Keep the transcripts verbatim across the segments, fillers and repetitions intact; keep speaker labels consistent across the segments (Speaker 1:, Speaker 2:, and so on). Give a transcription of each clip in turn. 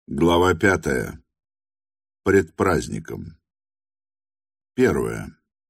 Speaker 1: Глава пятая. Пред праздником. Первое.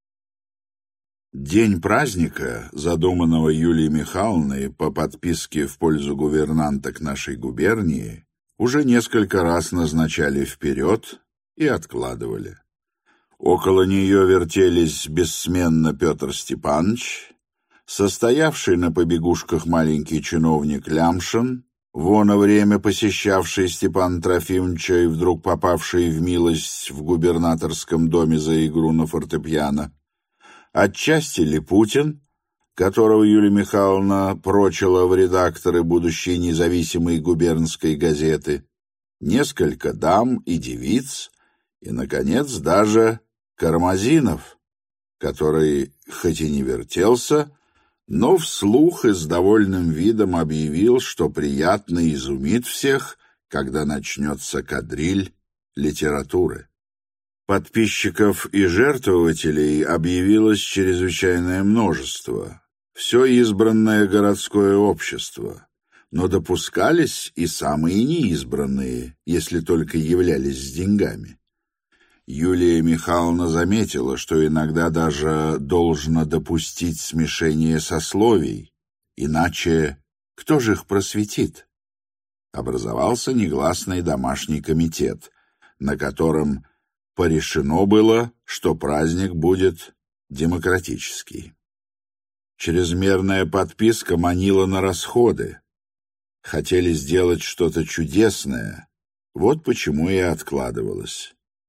Speaker 1: День праздника, задуманного Юлией Михайловной по подписке в пользу гувернанток нашей губернии, уже несколько раз назначали вперед и откладывали. Около нее вертелись бессменно Петр Степанович, состоявший на побегушках маленький чиновник Лямшин, в оно время посещавший Степана Трофимовича и вдруг попавший в милость в губернаторском доме за игру на фортепиано, отчасти Липутин, которого Юлия Михайловна прочила в редакторы будущей независимой губернской газеты, несколько дам и девиц, и, наконец, даже Кармазинов, который, хоть и не вертелся, но вслух и с довольным видом объявил, что приятно изумит всех, когда начнется кадриль литературы. Подписчиков и жертвователей объявилось чрезвычайное множество, все избранное городское общество, но допускались и самые неизбранные, если только являлись с деньгами. Юлия Михайловна заметила, что иногда даже должно допустить смешение сословий, иначе кто же их просветит? Образовался негласный домашний комитет, на котором порешено было, что праздник будет демократический. Чрезмерная подписка манила на расходы. Хотели сделать что-то чудесное, вот почему и откладывалось.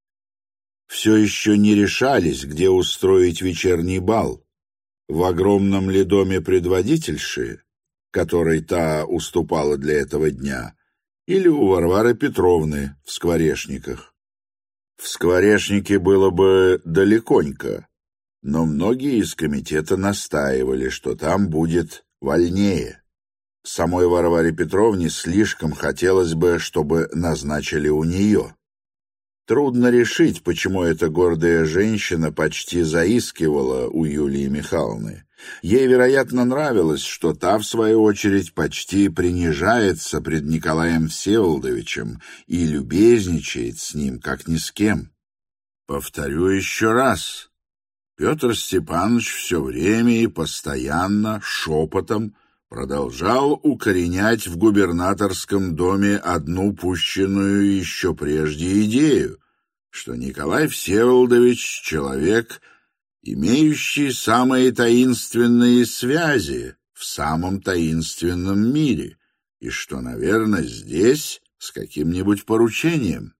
Speaker 1: Все еще не решались, где устроить вечерний бал. В огромном ли доме предводительши, которой та уступала для этого дня, или у Варвары Петровны в Скворечниках. В Скворечнике было бы далеконько, но многие из комитета настаивали, что там будет вольнее. Самой Варваре Петровне слишком хотелось бы, чтобы назначили у нее. Трудно решить, почему эта гордая женщина почти заискивала у Юлии Михайловны. Ей, вероятно, нравилось, что та, в свою очередь, почти принижается пред Николаем Всеволодовичем и любезничает с ним, как ни с кем. Повторю еще раз. Петр Степанович все время и постоянно, шепотом, продолжал укоренять в губернаторском доме одну пущенную еще прежде идею, что Николай Всеволодович — человек, имеющий самые таинственные связи в самом таинственном мире, и что, наверное, здесь с каким-нибудь поручением.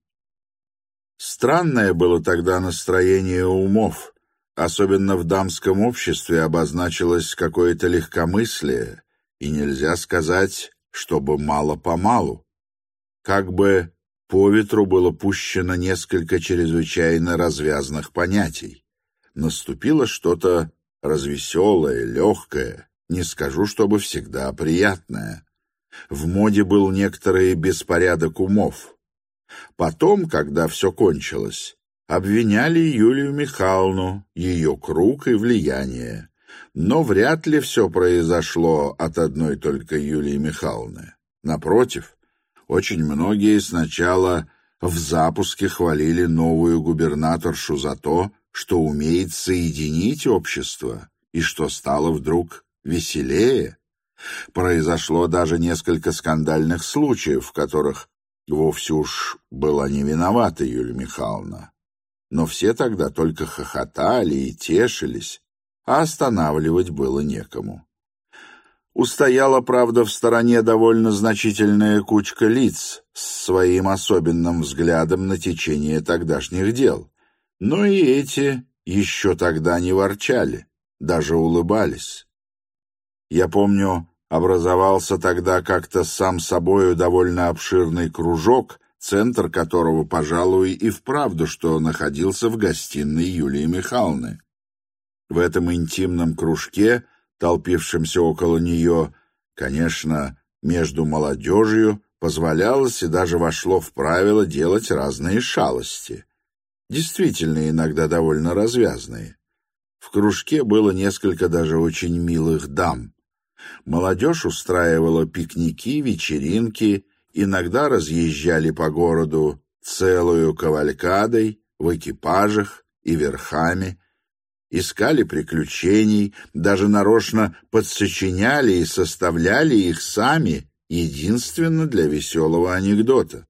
Speaker 1: Странное было тогда настроение умов, особенно в дамском обществе обозначилось какое-то легкомыслие, и нельзя сказать, чтобы мало-помалу. Как бы по ветру было пущено несколько чрезвычайно развязных понятий. Наступило что-то развеселое, легкое, не скажу, чтобы всегда приятное. В моде был некоторый беспорядок умов. Потом, когда все кончилось, обвиняли Юлию Михайловну, ее круг и влияние. Но вряд ли все произошло от одной только Юлии Михайловны. Напротив, очень многие сначала в запуске хвалили новую губернаторшу за то, что умеет соединить общество, и что стало вдруг веселее. Произошло даже несколько скандальных случаев, в которых вовсе уж была не виновата Юлия Михайловна. Но все тогда только хохотали и тешились, а останавливать было некому. Устояла, правда, в стороне довольно значительная кучка лиц с своим особенным взглядом на течение тогдашних дел, но и эти еще тогда не ворчали, даже улыбались. Я помню, образовался тогда как-то сам собою довольно обширный кружок, центр которого, пожалуй, и вправду что находился в гостиной Юлии Михайловны. В этом интимном кружке, толпившемся около нее, конечно, между молодежью, позволялось и даже вошло в правило делать разные шалости. Действительно, иногда довольно развязные. В кружке было несколько даже очень милых дам. Молодежь устраивала пикники, вечеринки иногда разъезжали по городу целую кавалькадой, в экипажах и верхами, искали приключений, даже нарочно подсочиняли и составляли их сами, единственно для веселого анекдота.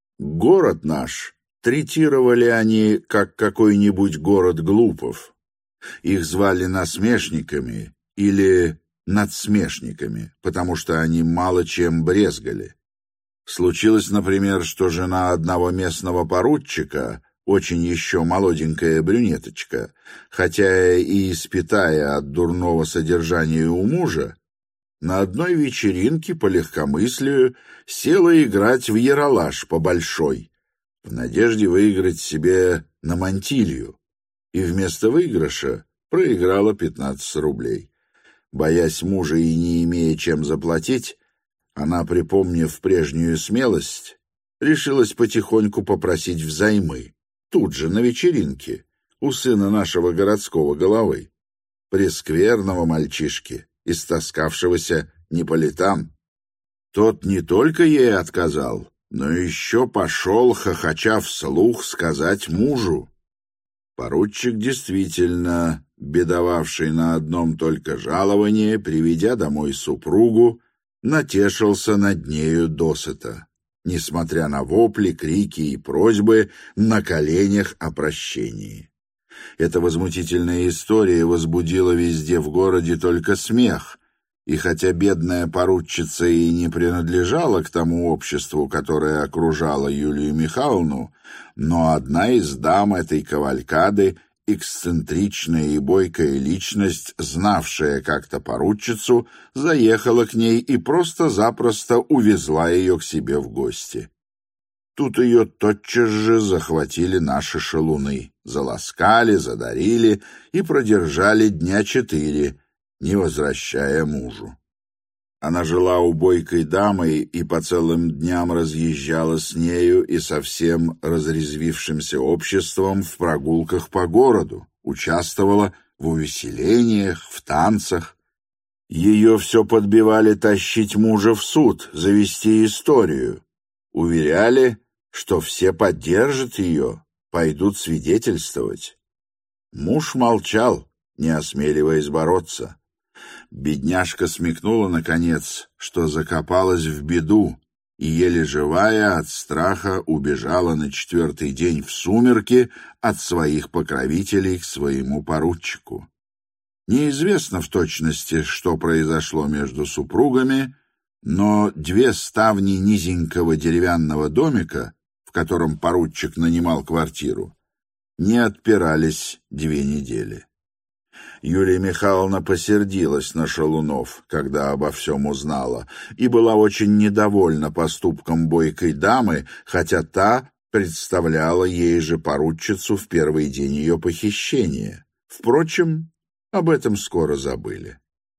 Speaker 1: Город наш третировали они как какой-нибудь город глупов. Их звали насмешниками или надсмешниками, потому что они мало чем брезгали. Случилось, например, что жена одного местного поручика, очень еще молоденькая брюнеточка, хотя и испитая от дурного содержания у мужа, на одной вечеринке по легкомыслию села играть в яролаж по большой, в надежде выиграть себе на мантилью, и вместо выигрыша проиграла пятнадцать рублей. Боясь мужа и не имея чем заплатить, она, припомнив прежнюю смелость, решилась потихоньку попросить взаймы, тут же на вечеринке, у сына нашего городского головы, прескверного мальчишки, истаскавшегося не по летам. Тот не только ей отказал, но еще пошел, хохоча вслух, сказать мужу. Поручик, действительно бедовавший на одном только жаловании, приведя домой супругу, натешился над нею досыта, несмотря на вопли, крики и просьбы на коленях о прощении. Эта возмутительная история возбудила везде в городе только смех, и хотя бедная поручица и не принадлежала к тому обществу, которое окружало Юлию Михайловну, но одна из дам этой кавалькады, эксцентричная и бойкая личность, знавшая как-то поручицу, заехала к ней и просто-запросто увезла ее к себе в гости. Тут ее тотчас же захватили наши шалуны, заласкали, задарили и продержали дня четыре, не возвращая мужу. Она жила у бойкой дамы и по целым дням разъезжала с нею и со всем разрезвившимся обществом в прогулках по городу, участвовала в увеселениях, в танцах. Ее все подбивали тащить мужа в суд, завести историю. Уверяли, что все поддержат ее, пойдут свидетельствовать. Муж молчал, не осмеливаясь бороться. Бедняжка смекнула, наконец, что закопалась в беду, и, еле живая от страха, убежала на четвертый день в сумерки от своих покровителей к своему поручику. Неизвестно в точности, что произошло между супругами, но две ставни низенького деревянного домика, в котором поручик нанимал квартиру, не отпирались две недели. Юлия Михайловна посердилась на шалунов, когда обо всем узнала, и была очень недовольна поступком бойкой дамы, хотя та представляла ей же поручицу в первый день ее похищения. Впрочем, об этом скоро забыли.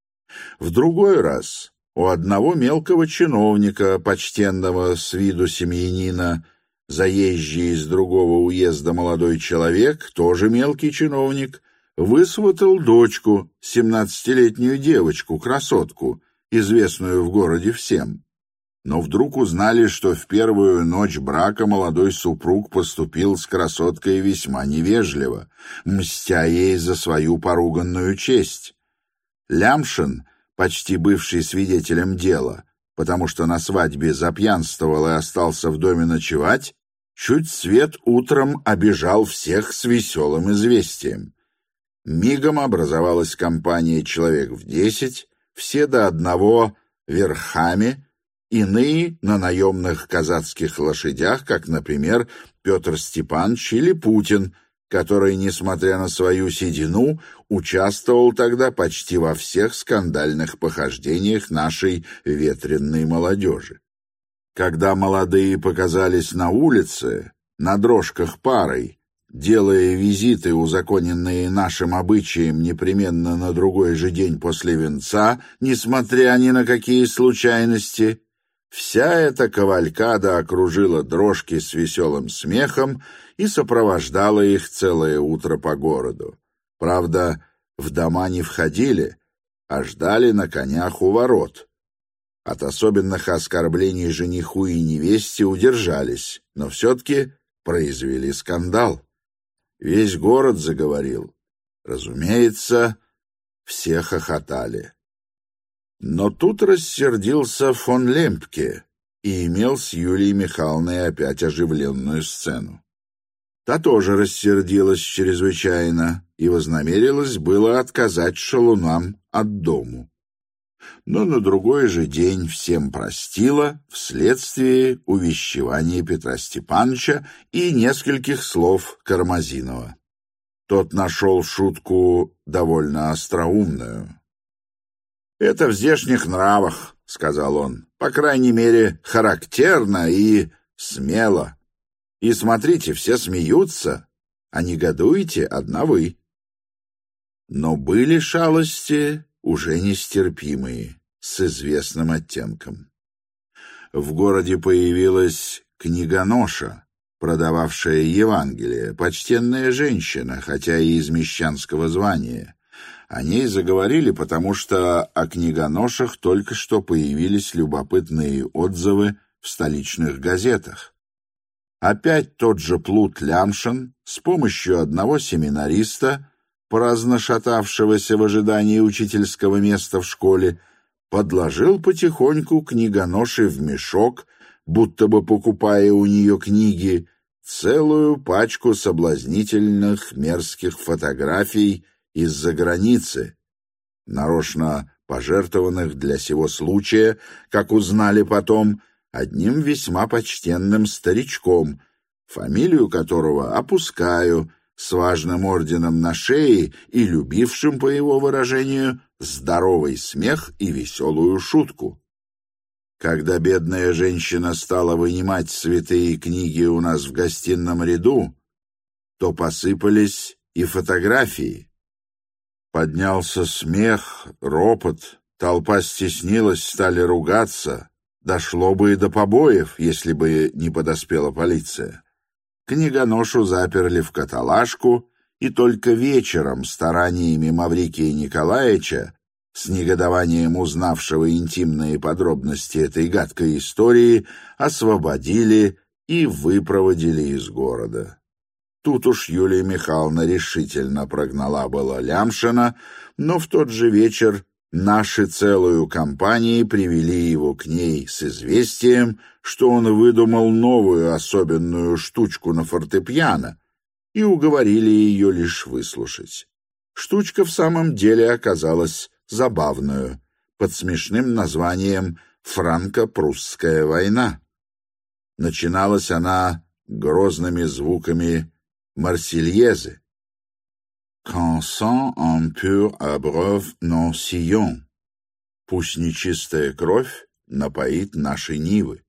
Speaker 1: В другой раз у одного мелкого чиновника, почтенного с виду семьянина, заезжий из другого уезда молодой человек, тоже мелкий чиновник, высватал дочку, семнадцатилетнюю девочку, красотку, известную в городе всем. Но вдруг узнали, что в первую ночь брака молодой супруг поступил с красоткой весьма невежливо, мстя ей за свою поруганную честь. Лямшин, почти бывший свидетелем дела, потому что на свадьбе запьянствовал и остался в доме ночевать, чуть свет утром обижал всех с веселым известием. Мигом образовалась компания человек в десять, все до одного верхами, иные на наемных казацких лошадях, как, например, Петр Степанович или Путин, который, несмотря на свою седину, участвовал тогда почти во всех скандальных похождениях нашей ветреной молодежи. Когда молодые показались на улице, на дрожках парой, делая визиты, узаконенные нашим обычаем непременно на другой же день после венца, несмотря ни на какие случайности, вся эта кавалькада окружила дрожки с веселым смехом и сопровождала их целое утро по городу. Правда, в дома не входили, а ждали на конях у ворот. От особенных оскорблений жениху и невесте удержались, но все-таки произвели скандал. Весь город заговорил. Разумеется, все хохотали. Но тут рассердился фон Лемпке и имел с Юлией Михайловной опять оживленную сцену. Та тоже рассердилась чрезвычайно и вознамерилась было отказать шалунам от дому. Но на другой же день всем простила вследствие увещевания Петра Степановича и нескольких слов Кармазинова. Тот нашел шутку довольно остроумную. «Это в здешних нравах», — сказал он, — «по крайней мере, характерно и смело. И смотрите, все смеются, а негодуете одна вы». Но были шалости уже нестерпимые, с известным оттенком. В городе появилась книгоноша, продававшая Евангелие, почтенная женщина, хотя и из мещанского звания. О ней заговорили, потому что о книгоношах только что появились любопытные отзывы в столичных газетах. Опять тот же плут Лямшин с помощью одного семинариста, праздно шатавшегося в ожидании учительского места в школе, подложил потихоньку книгоноше в мешок, будто бы покупая у нее книги, целую пачку соблазнительных мерзких фотографий из-за границы, нарочно пожертвованных для сего случая, как узнали потом, одним весьма почтенным старичком, фамилию которого опускаю, с важным орденом на шее и любившим, по его выражению, здоровый смех и веселую шутку. Когда бедная женщина стала вынимать святые книги у нас в гостином ряду, то посыпались и фотографии. Поднялся смех, ропот, толпа стеснилась, стали ругаться. Дошло бы и до побоев, если бы не подоспела полиция. Книгоношу заперли в каталажку, и только вечером стараниями Маврикия Николаевича, с негодованием узнавшего интимные подробности этой гадкой истории, освободили и выпроводили из города. Тут уж Юлия Михайловна решительно прогнала была Лямшина, но в тот же вечер наши целую компанию привели его к ней с известием, что он выдумал новую особенную штучку на фортепиано, и уговорили ее лишь выслушать. Штучка в самом деле оказалась забавную, под смешным названием «Франко-прусская война». Начиналась она грозными звуками Марсельезы. «Quand sang en pur abreuve nos sillons» «Пусть нечистая кровь напоит наши нивы».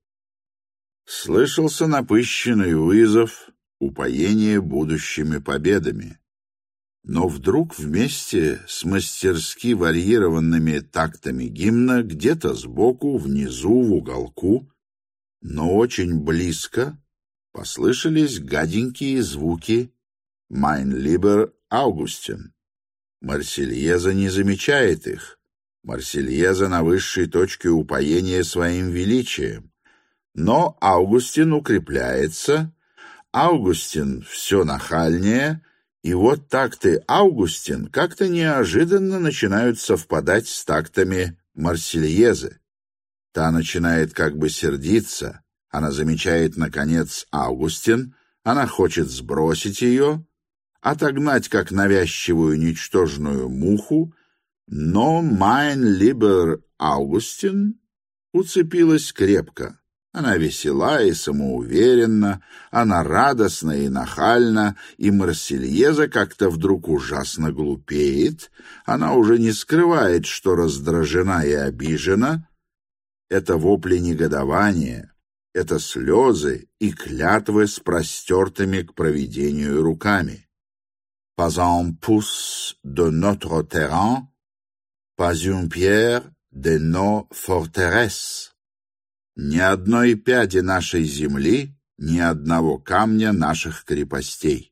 Speaker 1: Слышался напыщенный вызов, упоение будущими победами. Но вдруг вместе с мастерски варьированными тактами гимна где-то сбоку, внизу, в уголку, но очень близко, послышались гаденькие звуки «Mein lieber Augustin». Марсельеза не замечает их. Марсельеза на высшей точке упоения своим величием. Но Августин укрепляется, Августин все нахальнее, и вот такты Августин как-то неожиданно начинают совпадать с тактами Марсельезы. Та начинает как бы сердиться, она замечает, наконец, Августин, она хочет сбросить ее, отогнать как навязчивую ничтожную муху, но «Mein lieber Augustin» уцепилась крепко. Она весела и самоуверенна, она радостна и нахальна, и Марсельеза как-то вдруг ужасно глупеет, она уже не скрывает, что раздражена и обижена. Это вопли негодования, это слезы и клятвы с простертыми к провидению руками. «Pas un pouce de notre terrain, pas une pierre de nos forteresses». Ни одной пяди нашей земли, ни одного камня наших крепостей.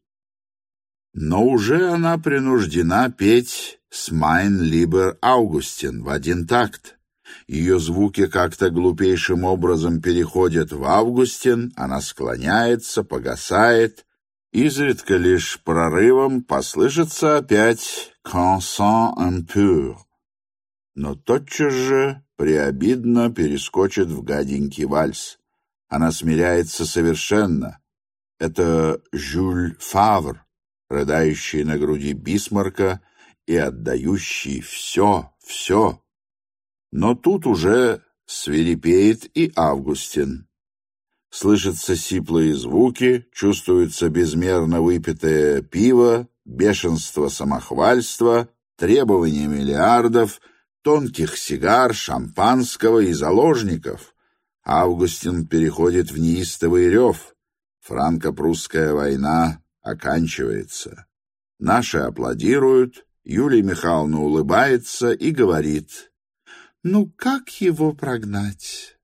Speaker 1: Но уже она принуждена петь с «Mein lieber Augustin» в один такт, Ее звуки как-то глупейшим образом переходят в Августин, она склоняется, погасает, изредка лишь прорывом послышится опять «Consent impur», но тотчас же преобидно перескочит в гаденький вальс. Она смиряется совершенно. Это Жюль Фавр, рыдающий на груди Бисмарка и отдающий все, все. Но тут уже свирепеет и Августин. Слышатся сиплые звуки, чувствуется безмерно выпитое пиво, бешенство самохвальства, требования миллиардов, тонких сигар, шампанского и заложников. Августин переходит в неистовый рев. Франко-прусская война оканчивается. Наши аплодируют, Юлия Михайловна улыбается и говорит: «Ну, как его прогнать?»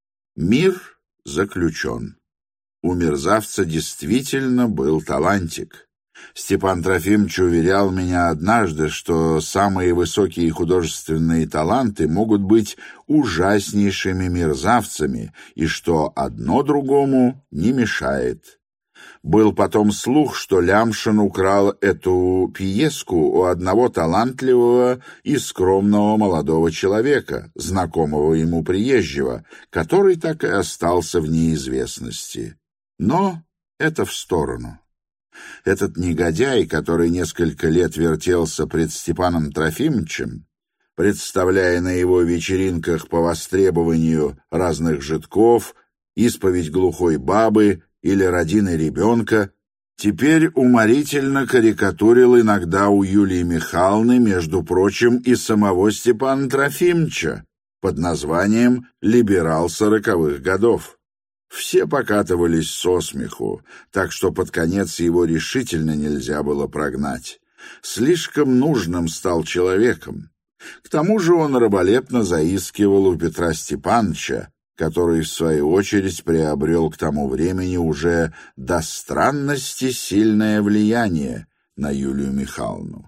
Speaker 1: Мир заключен. У мерзавца действительно был талантик. Степан Трофимович уверял меня однажды, что самые высокие художественные таланты могут быть ужаснейшими мерзавцами, и что одно другому не мешает. Был потом слух, что Лямшин украл эту пьеску у одного талантливого и скромного молодого человека, знакомого ему приезжего, который так и остался в неизвестности. Но это в сторону. Этот негодяй, который несколько лет вертелся пред Степаном Трофимовичем, представляя на его вечеринках по востребованию разных жидков, исповедь глухой бабы или родины ребенка, теперь уморительно карикатурил иногда у Юлии Михайловны, между прочим, и самого Степана Трофимовича под названием «Либерал сороковых годов». Все покатывались со смеху, так что под конец его решительно нельзя было прогнать. Слишком нужным стал человеком. К тому же он раболепно заискивал у Петра Степановича, который, в свою очередь, приобрел к тому времени уже до странности сильное влияние на Юлию Михайловну.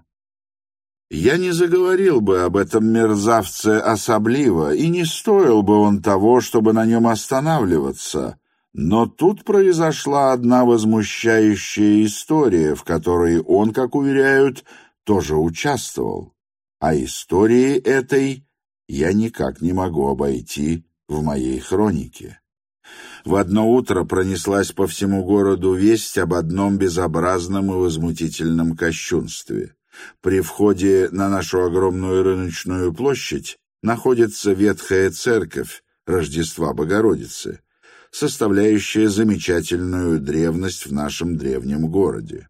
Speaker 1: Я не заговорил бы об этом мерзавце особливо, и не стоил бы он того, чтобы на нем останавливаться. Но тут произошла одна возмущающая история, в которой он, как уверяют, тоже участвовал. А истории этой я никак не могу обойти в моей хронике. В одно утро пронеслась по всему городу весть об одном безобразном и возмутительном кощунстве. При входе на нашу огромную рыночную площадь находится ветхая церковь Рождества Богородицы, составляющая замечательную древность в нашем древнем городе.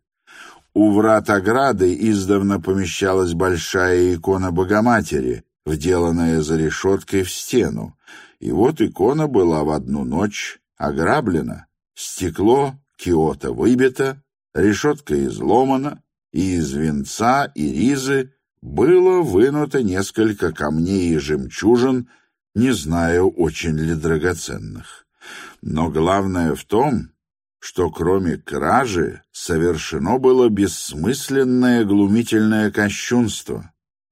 Speaker 1: У врат ограды издавна помещалась большая икона Богоматери, вделанная за решеткой в стену, и вот икона была в одну ночь ограблена, стекло киота выбито, решетка изломана, и из венца и ризы было вынуто несколько камней и жемчужин, не знаю, очень ли драгоценных. Но главное в том, что кроме кражи совершено было бессмысленное глумительное кощунство.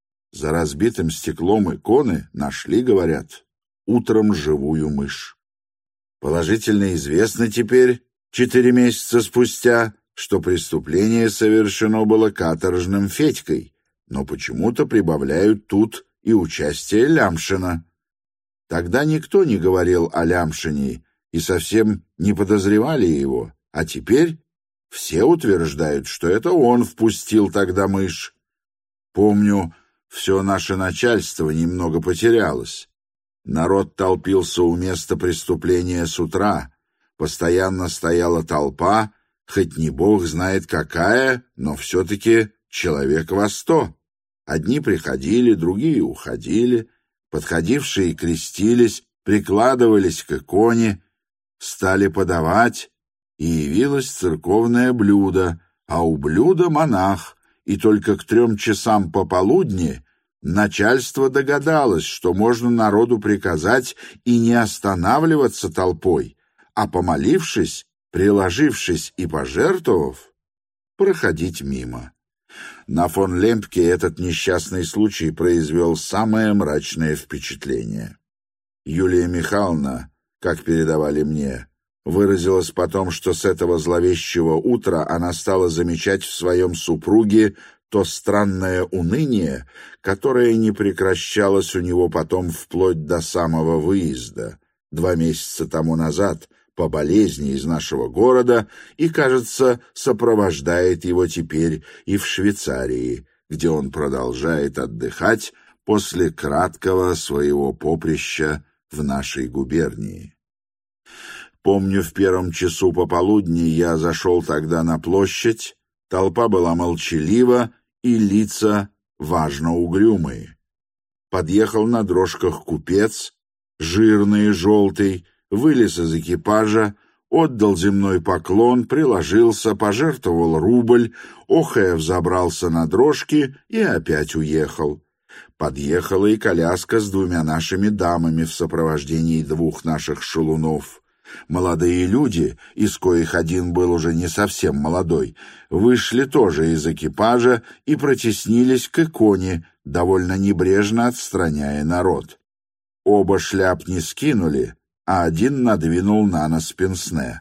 Speaker 1: За разбитым стеклом иконы нашли, говорят, утром живую мышь. Положительно известно теперь, четыре месяца спустя, что преступление совершено было каторжным Федькой, но почему-то прибавляют тут и участие Лямшина. Тогда никто не говорил о Лямшине и совсем не подозревали его, а теперь все утверждают, что это он впустил тогда мышь. Помню, все наше начальство немного потерялось. Народ толпился у места преступления с утра, постоянно стояла толпа, хоть не бог знает какая, но все-таки человек во сто. Одни приходили, другие уходили, подходившие крестились, прикладывались к иконе, стали подавать, и явилось церковное блюдо, а у блюда монах, и только к трем часам пополудни начальство догадалось, что можно народу приказать и не останавливаться толпой, а, помолившись, приложившись и пожертвовав, проходить мимо. На фон Лемпке этот несчастный случай произвел самое мрачное впечатление. Юлия Михайловна, как передавали мне, выразилась потом, что с этого зловещего утра она стала замечать в своем супруге то странное уныние, которое не прекращалось у него потом вплоть до самого выезда, два месяца тому назад, по болезни из нашего города, и, кажется, сопровождает его теперь и в Швейцарии, где он продолжает отдыхать после краткого своего поприща в нашей губернии. Помню, в первом часу пополудни я зашел тогда на площадь, толпа была молчалива, и лица важно угрюмые. Подъехал на дрожках купец, жирный и желтый, вылез из экипажа, отдал земной поклон, приложился, пожертвовал рубль, охая взобрался на дрожки и опять уехал. Подъехала и коляска с двумя нашими дамами в сопровождении двух наших шалунов. Молодые люди, из коих один был уже не совсем молодой, вышли тоже из экипажа и протеснились к иконе, довольно небрежно отстраняя народ. Оба шляп не скинули, а один надвинул на нос пенсне.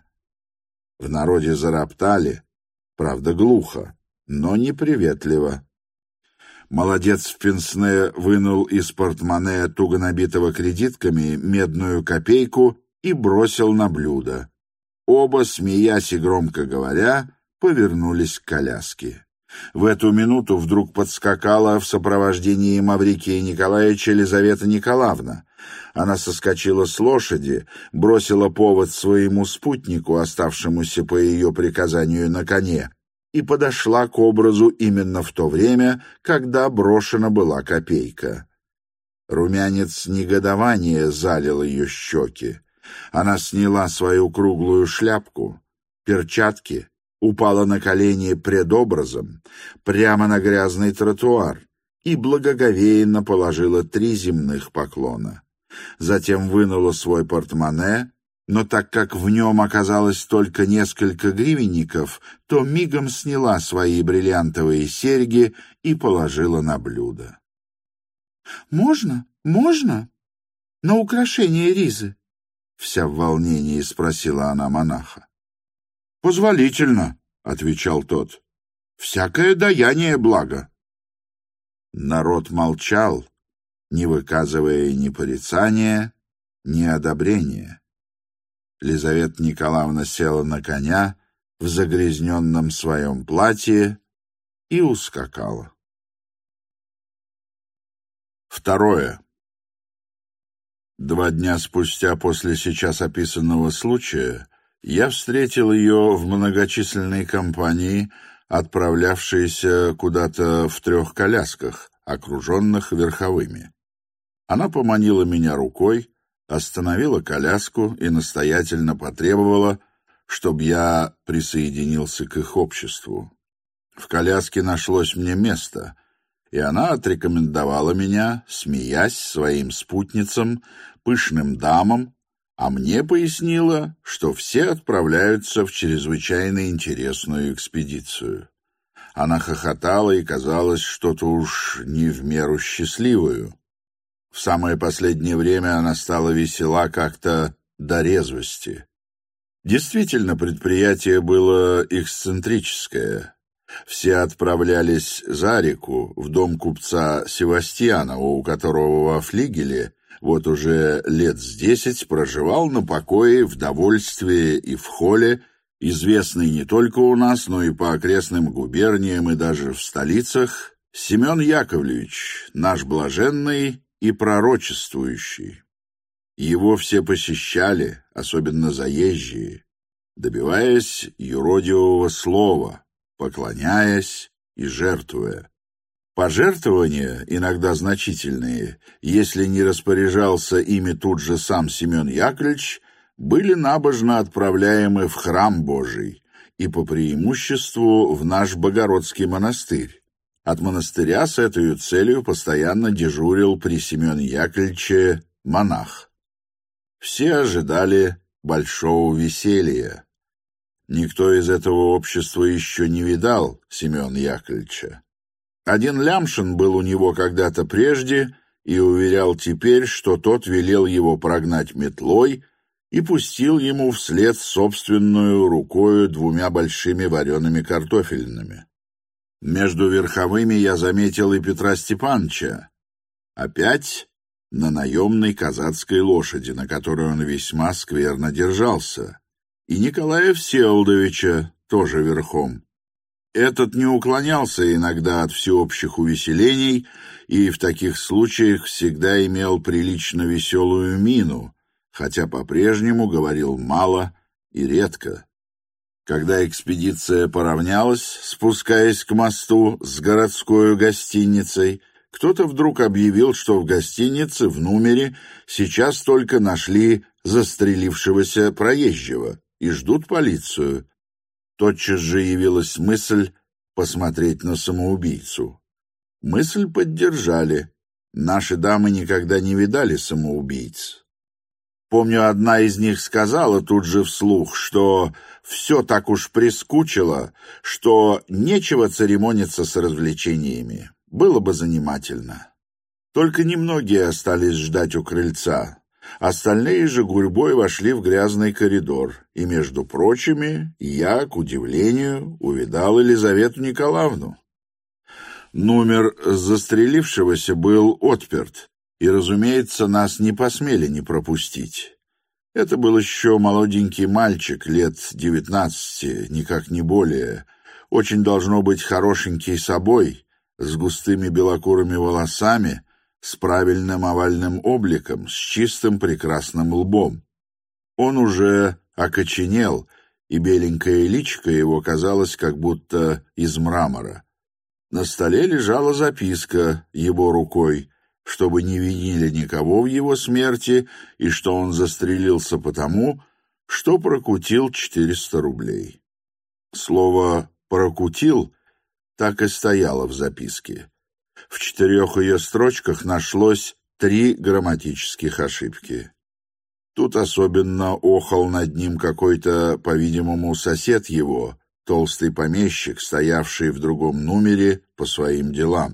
Speaker 1: В народе зароптали, правда глухо, но неприветливо. Молодец в пенсне вынул из портмоне, туго набитого кредитками, медную копейку и бросил на блюдо. Оба, смеясь и громко говоря, повернулись к коляске. В эту минуту вдруг подскакала в сопровождении Маврикия Николаевича Лизавета Николаевна. Она соскочила с лошади, бросила повод своему спутнику, оставшемуся по ее приказанию на коне, и подошла к образу именно в то время, когда брошена была копейка. Румянец негодования залил ее щеки. Она сняла свою круглую шляпку, перчатки, упала на колени пред образом, прямо на грязный тротуар и благоговейно положила три земных поклона. Затем вынула свой портмоне, но так как в нем оказалось только несколько гривенников, то мигом сняла свои бриллиантовые серьги и положила на блюдо. «Можно? Можно? На украшение ризы?» Вся в волнении спросила она монаха. «Позволительно», — отвечал тот. «Всякое даяние благо». Народ молчал, не выказывая ни порицания, ни одобрения. Лизавета Николаевна села на коня в загрязненном своем платье и ускакала. Второе. Два дня спустя после сейчас описанного случая я встретил ее в многочисленной компании, отправлявшейся куда-то в трех колясках, окруженных верховыми. Она поманила меня рукой, остановила коляску и настоятельно потребовала, чтобы я присоединился к их обществу. В коляске нашлось мне место, и она отрекомендовала меня, смеясь, своим спутницам, пышным дамам, а мне пояснила, что все отправляются в чрезвычайно интересную экспедицию. Она хохотала и казалась что-то уж не в меру счастливую. В самое последнее время она стала весела как-то до резвости. Действительно, предприятие было эксцентрическое. Все отправлялись за реку, в дом купца Севастьянова, у которого во флигеле вот уже лет с десять проживал на покое, в довольстве и в холе, известный не только у нас, но и по окрестным губерниям и даже в столицах, Семен Яковлевич, наш блаженный и пророчествующий. Его все посещали, особенно заезжие, добиваясь юродивого слова, поклоняясь и жертвуя. Пожертвования, иногда значительные, если не распоряжался ими тут же сам Семен Яковлевич, были набожно отправляемы в храм Божий и по преимуществу в наш Богородский монастырь. От монастыря с этой целью постоянно дежурил при Семене Яковлевиче монах. Все ожидали большого веселья. Никто из этого общества еще не видал Семена Яковлевича. Один Лямшин был у него когда-то прежде и уверял теперь, что тот велел его прогнать метлой и пустил ему вслед собственную рукою двумя большими вареными картофельными. Между верховыми я заметил и Петра Степановича, опять на наемной казацкой лошади, на которой он весьма скверно держался, и Николая Всеволодовича, тоже верхом. Этот не уклонялся иногда от всеобщих увеселений и в таких случаях всегда имел прилично веселую мину, хотя по-прежнему говорил мало и редко. Когда экспедиция поравнялась, спускаясь к мосту с городской гостиницей, кто-то вдруг объявил, что в гостинице в номере сейчас только нашли застрелившегося проезжего и ждут полицию. Тотчас же явилась мысль посмотреть на самоубийцу. Мысль поддержали. Наши дамы никогда не видали самоубийц. Помню, одна из них сказала тут же вслух, что все так уж прискучило, что нечего церемониться с развлечениями. Было бы занимательно. Только немногие остались ждать у крыльца. Остальные же гурьбой вошли в грязный коридор, и, между прочими, я, к удивлению, увидал Елизавету Николаевну. Номер застрелившегося был отперт, и, разумеется, нас не посмели не пропустить. Это был еще молоденький мальчик, лет девятнадцати, никак не более, очень должно быть хорошенький собой, с густыми белокурыми волосами, с правильным овальным обликом, с чистым прекрасным лбом. Он уже окоченел, и беленькое личико его казалось как будто из мрамора. На столе лежала записка его рукой, чтобы не винили никого в его смерти и что он застрелился потому, что прокутил четыреста рублей. Слово «прокутил» так и стояло в записке. В четырех ее строчках нашлось три грамматических ошибки. Тут особенно охал над ним какой-то, по-видимому, сосед его, толстый помещик, стоявший в другом номере по своим делам.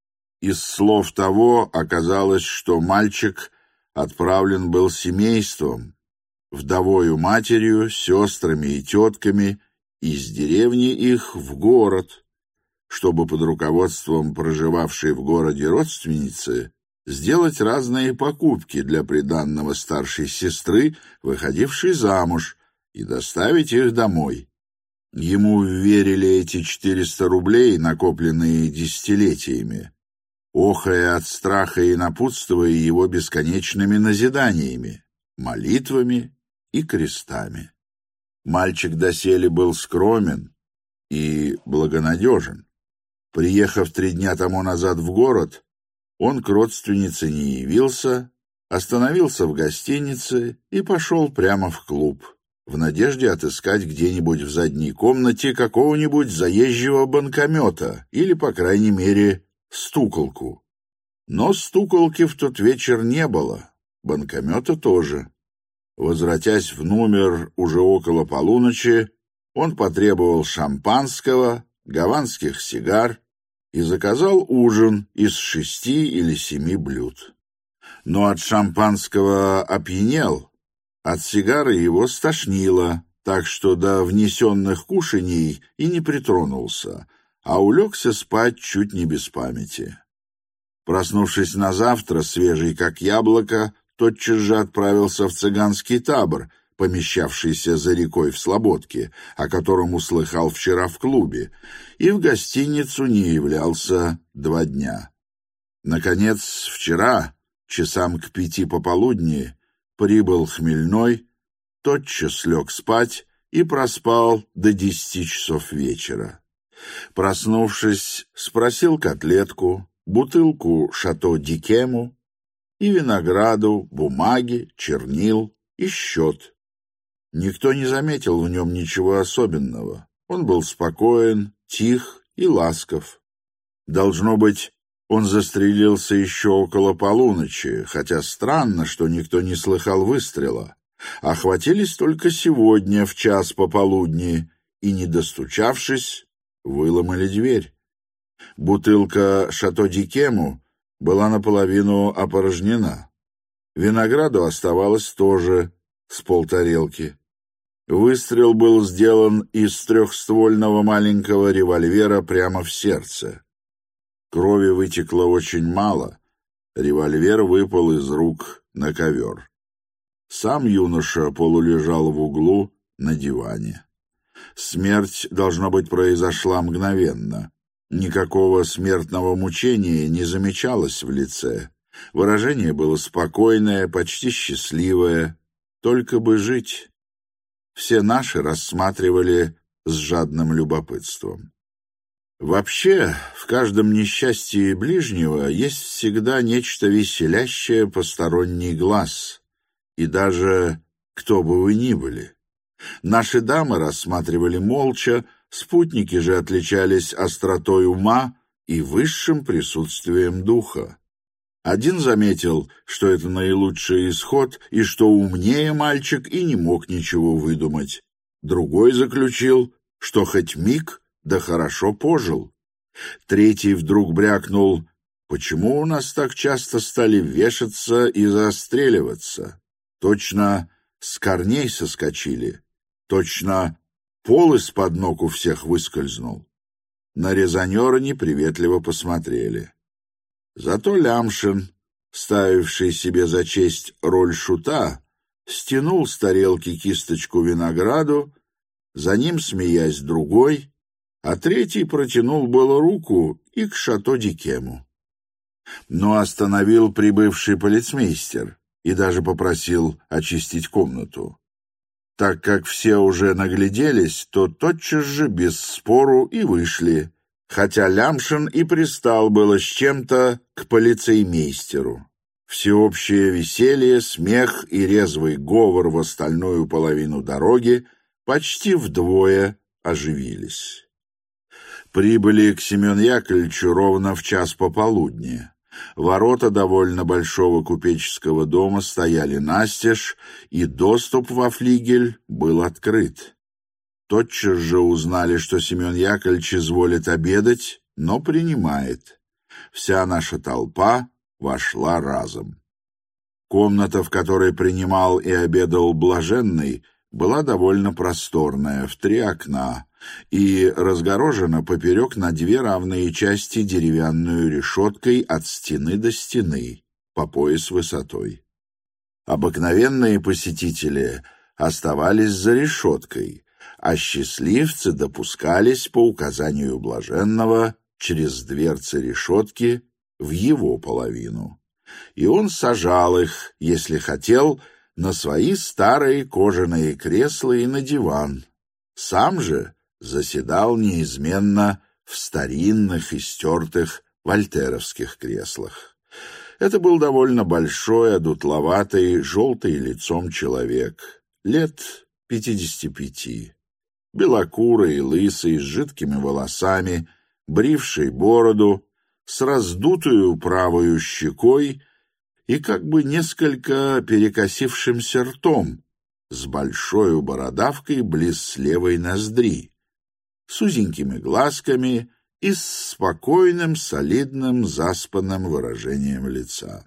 Speaker 1: Из слов того оказалось, что мальчик отправлен был семейством, вдовою матерью, сестрами и тетками из деревни их в город, чтобы под руководством проживавшей в городе родственницы сделать разные покупки для приданного старшей сестры, выходившей замуж, и доставить их домой. Ему верили эти четыреста рублей, накопленные десятилетиями, охая от страха и напутствуя его бесконечными назиданиями, молитвами и крестами. Мальчик доселе был скромен и благонадежен. Приехав три дня тому назад в город, он к родственнице не явился, остановился в гостинице и пошел прямо в клуб, в надежде отыскать где-нибудь в задней комнате какого-нибудь заезжего банкомета или, по крайней мере, стуколку. Но стуколки в тот вечер не было, банкомета тоже. Возвратясь в номер уже около полуночи, он потребовал шампанского, гаванских сигар и заказал ужин из шести или семи блюд. Но от шампанского опьянел, от сигары его стошнило, так что до внесенных кушаний и не притронулся, а улегся спать чуть не без памяти. Проснувшись на завтра, свежий как яблоко, тотчас же отправился в цыганский табор, помещавшийся за рекой в Слободке, о котором услыхал вчера в клубе, и в гостиницу не являлся два дня. Наконец, вчера, часам к пяти пополудни, прибыл хмельной, тотчас лег спать и проспал до десяти часов вечера. Проснувшись, спросил котлетку, бутылку «Шато Дикему» и винограду, бумаги, чернил и счет. Никто не заметил в нем ничего особенного. Он был спокоен, тих и ласков. Должно быть, он застрелился еще около полуночи, хотя странно, что никто не слыхал выстрела. Охватились только сегодня в час пополудни и, не достучавшись, выломали дверь. Бутылка «Шато Дикему» была наполовину опорожнена. Винограду оставалось тоже с полтарелки. Выстрел был сделан из трехствольного маленького револьвера прямо в сердце. Крови вытекло очень мало. Револьвер выпал из рук на ковер. Сам юноша полулежал в углу на диване. Смерть, должно быть, произошла мгновенно. Никакого смертного мучения не замечалось в лице. Выражение было спокойное, почти счастливое. Только бы жить. Все наши рассматривали с жадным любопытством. Вообще, в каждом несчастье ближнего есть всегда нечто веселящее посторонний глаз. И даже кто бы вы ни были. Наши дамы рассматривали молча, спутники же отличались остротой ума и высшим присутствием духа. Один заметил, что это наилучший исход, и что умнее мальчик и не мог ничего выдумать. Другой заключил, что хоть миг, да хорошо пожил. Третий вдруг брякнул: «Почему у нас так часто стали вешаться и застреливаться? Точно с корней соскочили, точно пол из-под ног у всех выскользнул». На резонера неприветливо посмотрели. Зато Лямшин, ставивший себе за честь роль шута, стянул с тарелки кисточку винограду, за ним, смеясь, другой, а третий протянул было руку и к Шато Дикему. Но остановил прибывший полицмейстер и даже попросил очистить комнату. Так как все уже нагляделись, то тотчас же без спору и вышли, хотя Лямшин и пристал было с чем-то к полицеймейстеру. Всеобщее веселье, смех и резвый говор в остальную половину дороги почти вдвое оживились. Прибыли к Семену Яковлевичу ровно в час пополудни. Ворота довольно большого купеческого дома стояли настежь, и доступ во флигель был открыт. Тотчас же узнали, что Семен Яковлевич изволит обедать, но принимает. Вся наша толпа вошла разом. Комната, в которой принимал и обедал Блаженный, была довольно просторная, в три окна, и разгорожена поперек на две равные части деревянную решеткой от стены до стены, по пояс высотой. Обыкновенные посетители оставались за решеткой, а счастливцы допускались по указанию Блаженного через дверцы решетки в его половину. И он сажал их, если хотел, на свои старые кожаные кресла и на диван. Сам же заседал неизменно в старинных и стертых вольтеровских креслах. Это был довольно большой, одутловатый, желтый лицом человек, лет пятидесяти пяти, белокурый, лысый, с жидкими волосами, бривший бороду, с раздутую правою щекой и как бы несколько перекосившимся ртом, с большой бородавкой близ левой ноздри, с узенькими глазками и с спокойным, солидным, заспанным выражением лица.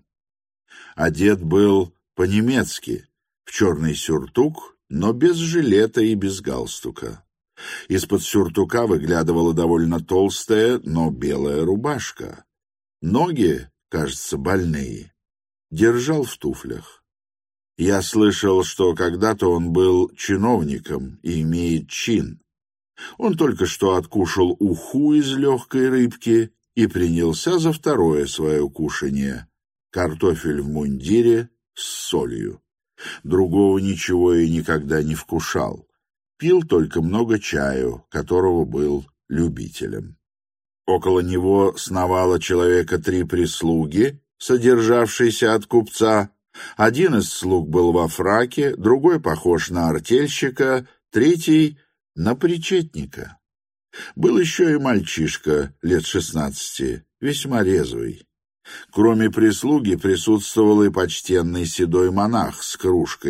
Speaker 1: Одет был по-немецки, в черный сюртук, но без жилета и без галстука. Из-под сюртука выглядывала довольно толстая, но белая рубашка. Ноги, кажется, больные. Держал в туфлях. Я слышал, что когда-то он был чиновником и имеет чин. Он только что откушал уху из легкой рыбки и принялся за второе свое кушанье — картофель в мундире с солью. Другого ничего и никогда не вкушал. Пил только много чаю, которого был любителем. Около него сновало человека три прислуги, содержавшиеся от купца. Один из слуг был во фраке, другой похож на артельщика, третий — на причетника. Был еще и мальчишка лет шестнадцати, весьма резвый. Кроме прислуги присутствовал и почтенный седой монах с кружкой,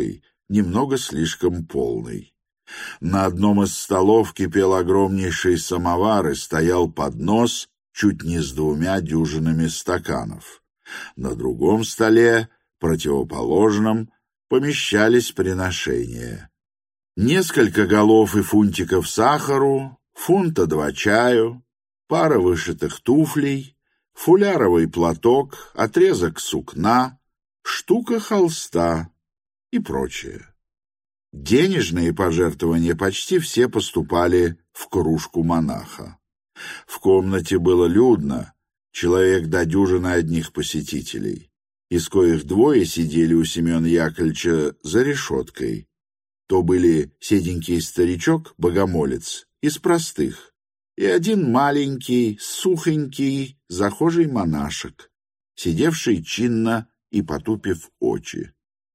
Speaker 1: немного слишком полный. На одном из столов кипел огромнейший самовар и стоял поднос чуть не с двумя дюжинами стаканов. На другом столе, противоположном, помещались приношения. Несколько голов и фунтиков сахару, фунта два чаю, пара вышитых туфлей, фуляровый платок, отрезок сукна, штука холста и прочее. Денежные пожертвования почти все поступали в кружку монаха. В комнате было людно, человек до дюжины одних посетителей, из коих двое сидели у Семена Яковлевича за решеткой. То были седенький старичок, богомолец, из простых, и один маленький, сухонький, захожий монашек, сидевший чинно и потупив очи.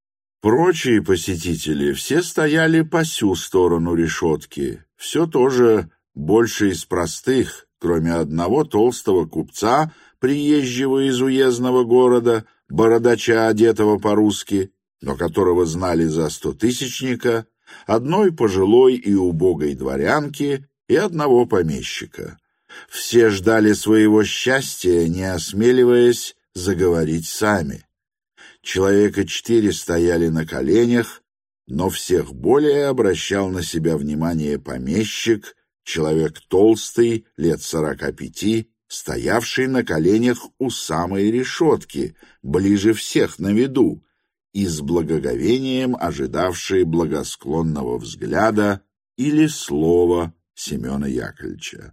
Speaker 1: Прочие посетители все стояли по сю сторону решетки, все тоже больше из простых, кроме одного толстого купца, приезжего из уездного города, бородача, одетого по-русски, но которого знали за стотысячника, одной пожилой и убогой дворянки и одного помещика. Все ждали своего счастья, не осмеливаясь заговорить сами. Человека четыре стояли на коленях, но всех более обращал на себя внимание помещик, человек толстый, лет сорока пяти, стоявший на коленях у самой решетки, ближе всех на виду, и с благоговением ожидавший благосклонного взгляда или слова Семена Яковлевича.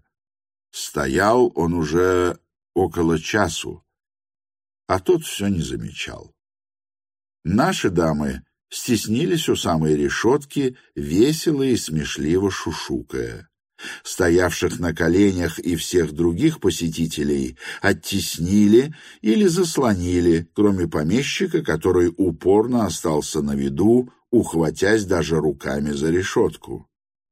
Speaker 1: Стоял он уже около часу, а тот все не замечал. Наши дамы стеснились у самой решетки, весело и смешливо шушукая. Стоявших на коленях и всех других посетителей оттеснили или заслонили, кроме помещика, который упорно остался на виду, ухватясь даже руками за решетку.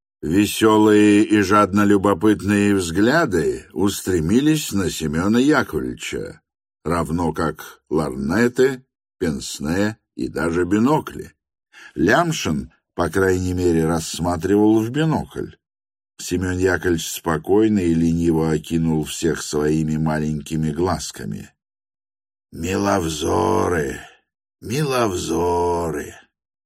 Speaker 1: Веселые и жадно любопытные взгляды устремились на Семена Яковлевича, равно как лорнеты, пенсне и даже бинокли. Лямшин, по крайней мере, рассматривал в бинокль. Семен Яковлевич спокойно и лениво окинул всех своими маленькими глазками. «Миловзоры, миловзоры!»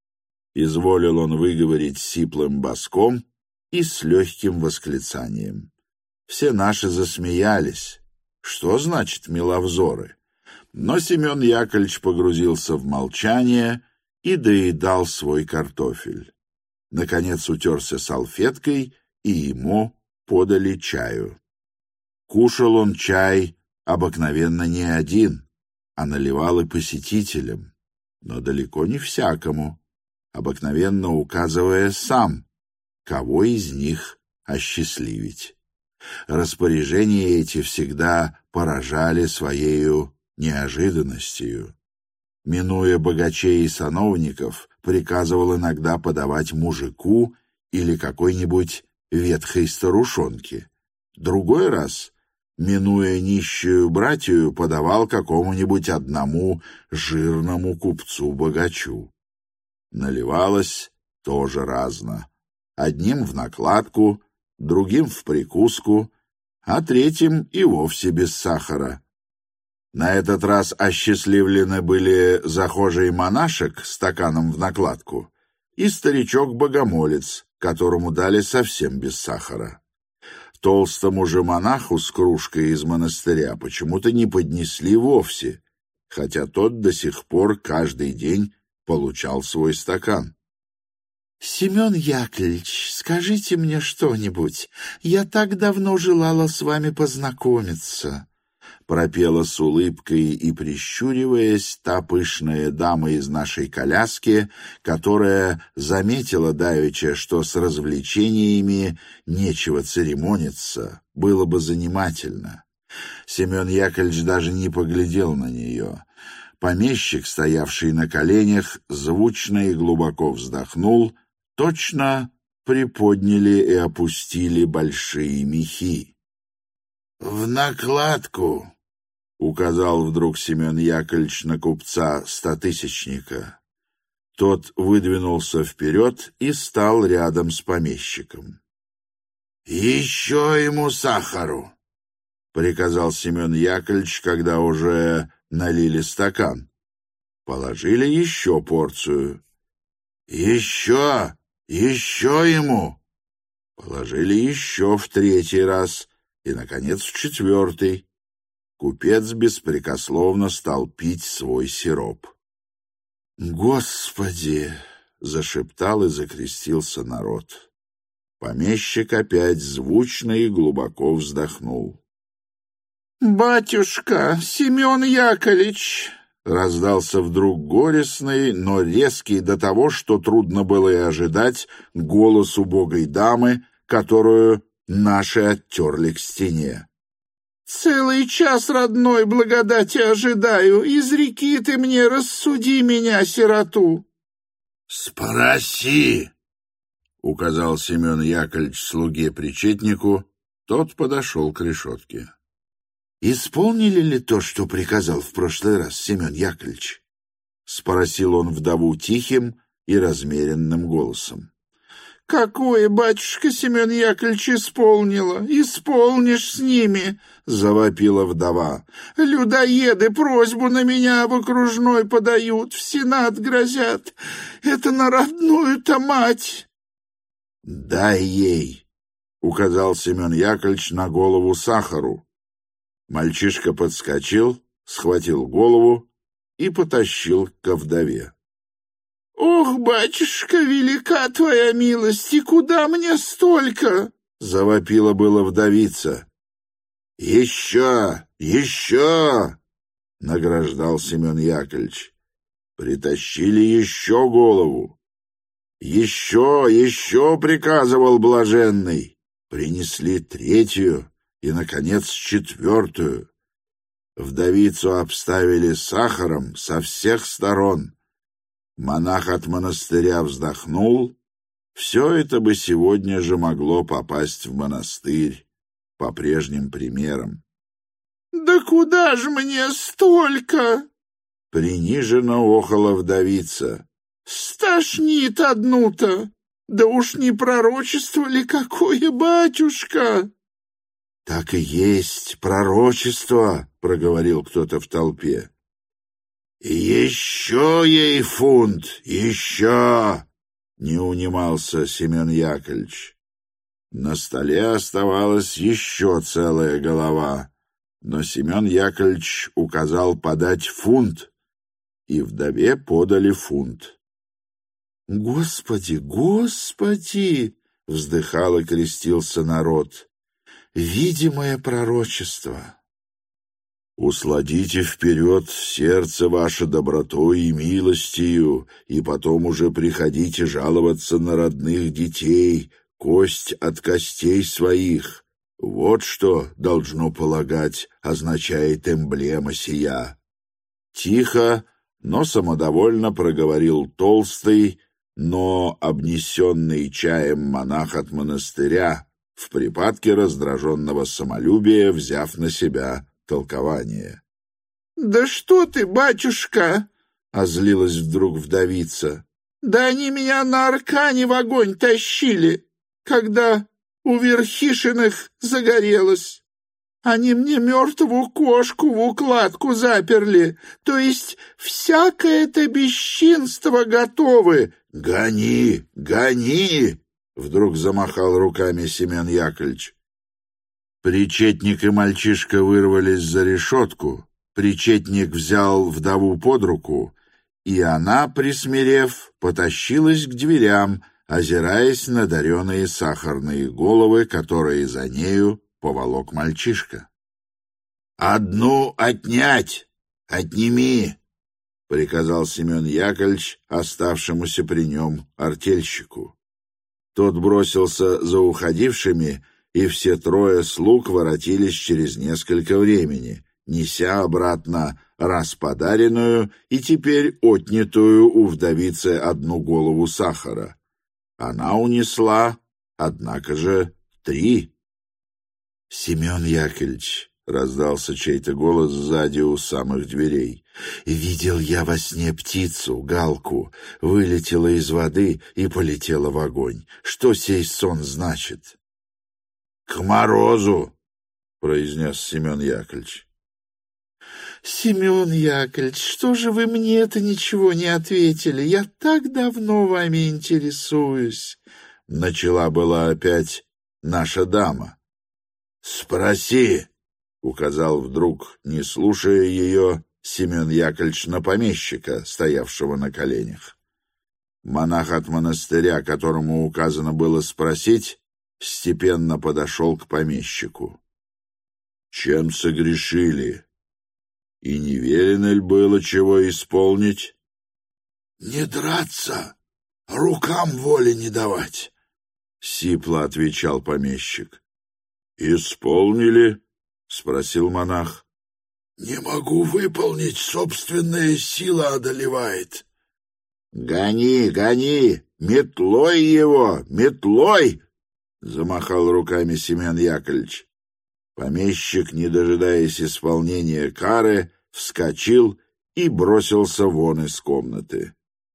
Speaker 1: Изволил он выговорить сиплым баском и с легким восклицанием. Все наши засмеялись. Что значит «миловзоры»? Но Семен Яковлевич погрузился в молчание и доедал свой картофель. Наконец утерся салфеткой, и ему подали чаю. Кушал он чай обыкновенно не один, а наливал и посетителям, но далеко не всякому, обыкновенно указывая сам, кого из них осчастливить. Распоряжения эти всегда поражали своею неожиданностью. Минуя богачей и сановников, приказывал иногда подавать мужику или какой-нибудь ветхой старушонке. Другой раз, минуя нищую братью, подавал какому-нибудь одному жирному купцу-богачу. Наливалось тоже разно. Одним в накладку, другим в прикуску, а третьим и вовсе без сахара. На этот раз осчастливлены были захожий монашек с стаканом в накладку и старичок-богомолец, которому дали совсем без сахара. Толстому же монаху с кружкой из монастыря почему-то не поднесли вовсе, хотя тот до сих пор каждый день получал свой стакан. — Семен Яковлевич, скажите мне что-нибудь. Я так давно желала с вами познакомиться, — пропела с улыбкой и прищуриваясь та пышная дама из нашей коляски, которая заметила давеча, что с развлечениями нечего церемониться, было бы занимательно. Семен Яковлевич даже не поглядел на нее. Помещик, стоявший на коленях, звучно и глубоко вздохнул. Точно приподняли и опустили большие мехи. — В накладку, — указал вдруг Семен Яковлевич на купца стотысячника. Тот выдвинулся вперед и стал рядом с помещиком. «Еще ему сахару!» — приказал Семен Яковлевич, когда уже налили стакан. Положили еще порцию. «Еще! Еще ему!» Положили еще в третий раз и, наконец, в четвертый. Купец беспрекословно стал пить свой сироп. «Господи!» — зашептал и закрестился народ. Помещик опять звучно и глубоко вздохнул.
Speaker 2: «Батюшка, Семен Яковлевич!»
Speaker 1: — раздался вдруг горестный, но резкий до того, что трудно было и ожидать, голос убогой дамы, которую наши оттерли к стене.
Speaker 2: «Целый час, родной, благодати ожидаю. Из реки ты мне рассуди меня, сироту».
Speaker 1: «Спроси!» — указал Семен Яковлевич слуге-причетнику. Тот подошел к решетке. «Исполнили ли то, что приказал в прошлый раз Семен Яковлевич?» — спросил он вдову тихим и размеренным голосом.
Speaker 2: «Какое, батюшка, Семен Яковлевич, исполнила? Исполнишь с ними!» — завопила вдова. «Людоеды просьбу на меня в окружной подают, в сенат грозят. Это на родную-то мать!»
Speaker 1: «Дай ей!» — указал Семен Яковлевич на голову сахару. Мальчишка подскочил, схватил голову и потащил ко вдове.
Speaker 2: «Ох, батюшка, велика твоя милость, и куда мне столько?»
Speaker 1: — завопила была вдовица. «Еще! Еще!» — награждал Семен Яковлевич. Притащили еще голову. «Еще! Еще!» — приказывал блаженный. Принесли третью и, наконец, четвертую. Вдовицу обставили сахаром со всех сторон. Монах от монастыря вздохнул. Все это бы сегодня же могло попасть в монастырь по прежним примерам.
Speaker 2: «Да куда ж мне столько?»
Speaker 1: — приниженно охала вдовица.
Speaker 2: «Стошнит одну-то! Да уж не пророчество ли какое, батюшка?»
Speaker 1: «Так и есть пророчество», — проговорил кто-то в толпе. «Еще ей фунт, еще!» — не унимался Семен Яковлевич. На столе оставалась еще целая голова, но Семен Яковлевич указал подать фунт, и вдове подали фунт. «Господи, Господи!» — вздыхал и крестился народ. «Видимое пророчество!» «Усладите вперед сердце ваше добротой и милостью, и потом уже приходите жаловаться на родных детей, кость от костей своих. Вот что, должно полагать, означает эмблема сия». Тихо, но самодовольно проговорил толстый, но обнесенный чаем монах от монастыря, в припадке раздраженного самолюбия взяв на себя толкование.
Speaker 2: «Да что ты, батюшка!»
Speaker 1: — озлилась вдруг вдовица.
Speaker 2: «Да они меня на аркане в огонь тащили, когда у Верхишиных загорелось. Они мне мертвую кошку в укладку заперли, то есть всякое-то бесчинство готовы».
Speaker 1: «Гони, гони!» — вдруг замахал руками Семен Яковлевич. Причетник и мальчишка вырвались за решетку. Причетник взял вдову под руку, и она, присмирев, потащилась к дверям, озираясь на дареные сахарные головы, которые за нею поволок мальчишка. «Одну отнять! Отними!» — приказал Семен Яковлевич оставшемуся при нем артельщику. Тот бросился за уходившими, и все трое слуг воротились через несколько времени, неся обратно раз подаренную и теперь отнятую у вдовицы одну голову сахара. Она унесла, однако же, три. «Семен Яковлевич», — раздался чей-то голос сзади у самых дверей, Видел я во сне птицу, галку, вылетела из воды и полетела в огонь. Что сей сон значит? — К морозу, — произнес Семен Яковлевич.
Speaker 2: — Семен Яковлевич, что же вы мне-то ничего не ответили? Я так давно вами интересуюсь.
Speaker 1: Начала была опять наша дама. — Спроси, — указал вдруг, не слушая ее, Семен Яковлевич на помещика, стоявшего на коленях. Монах от монастыря, которому указано было спросить, степенно подошел к помещику. — Чем согрешили? И не велено ли было чего исполнить? — Не драться, рукам воли не давать, — сипло отвечал помещик. — Исполнили? — спросил монах. — Не могу выполнить, собственная сила одолевает. — Гони, гони, метлой его, метлой! — замахал руками Семен Яковлевич. Помещик, не дожидаясь исполнения кары, вскочил и бросился вон из комнаты.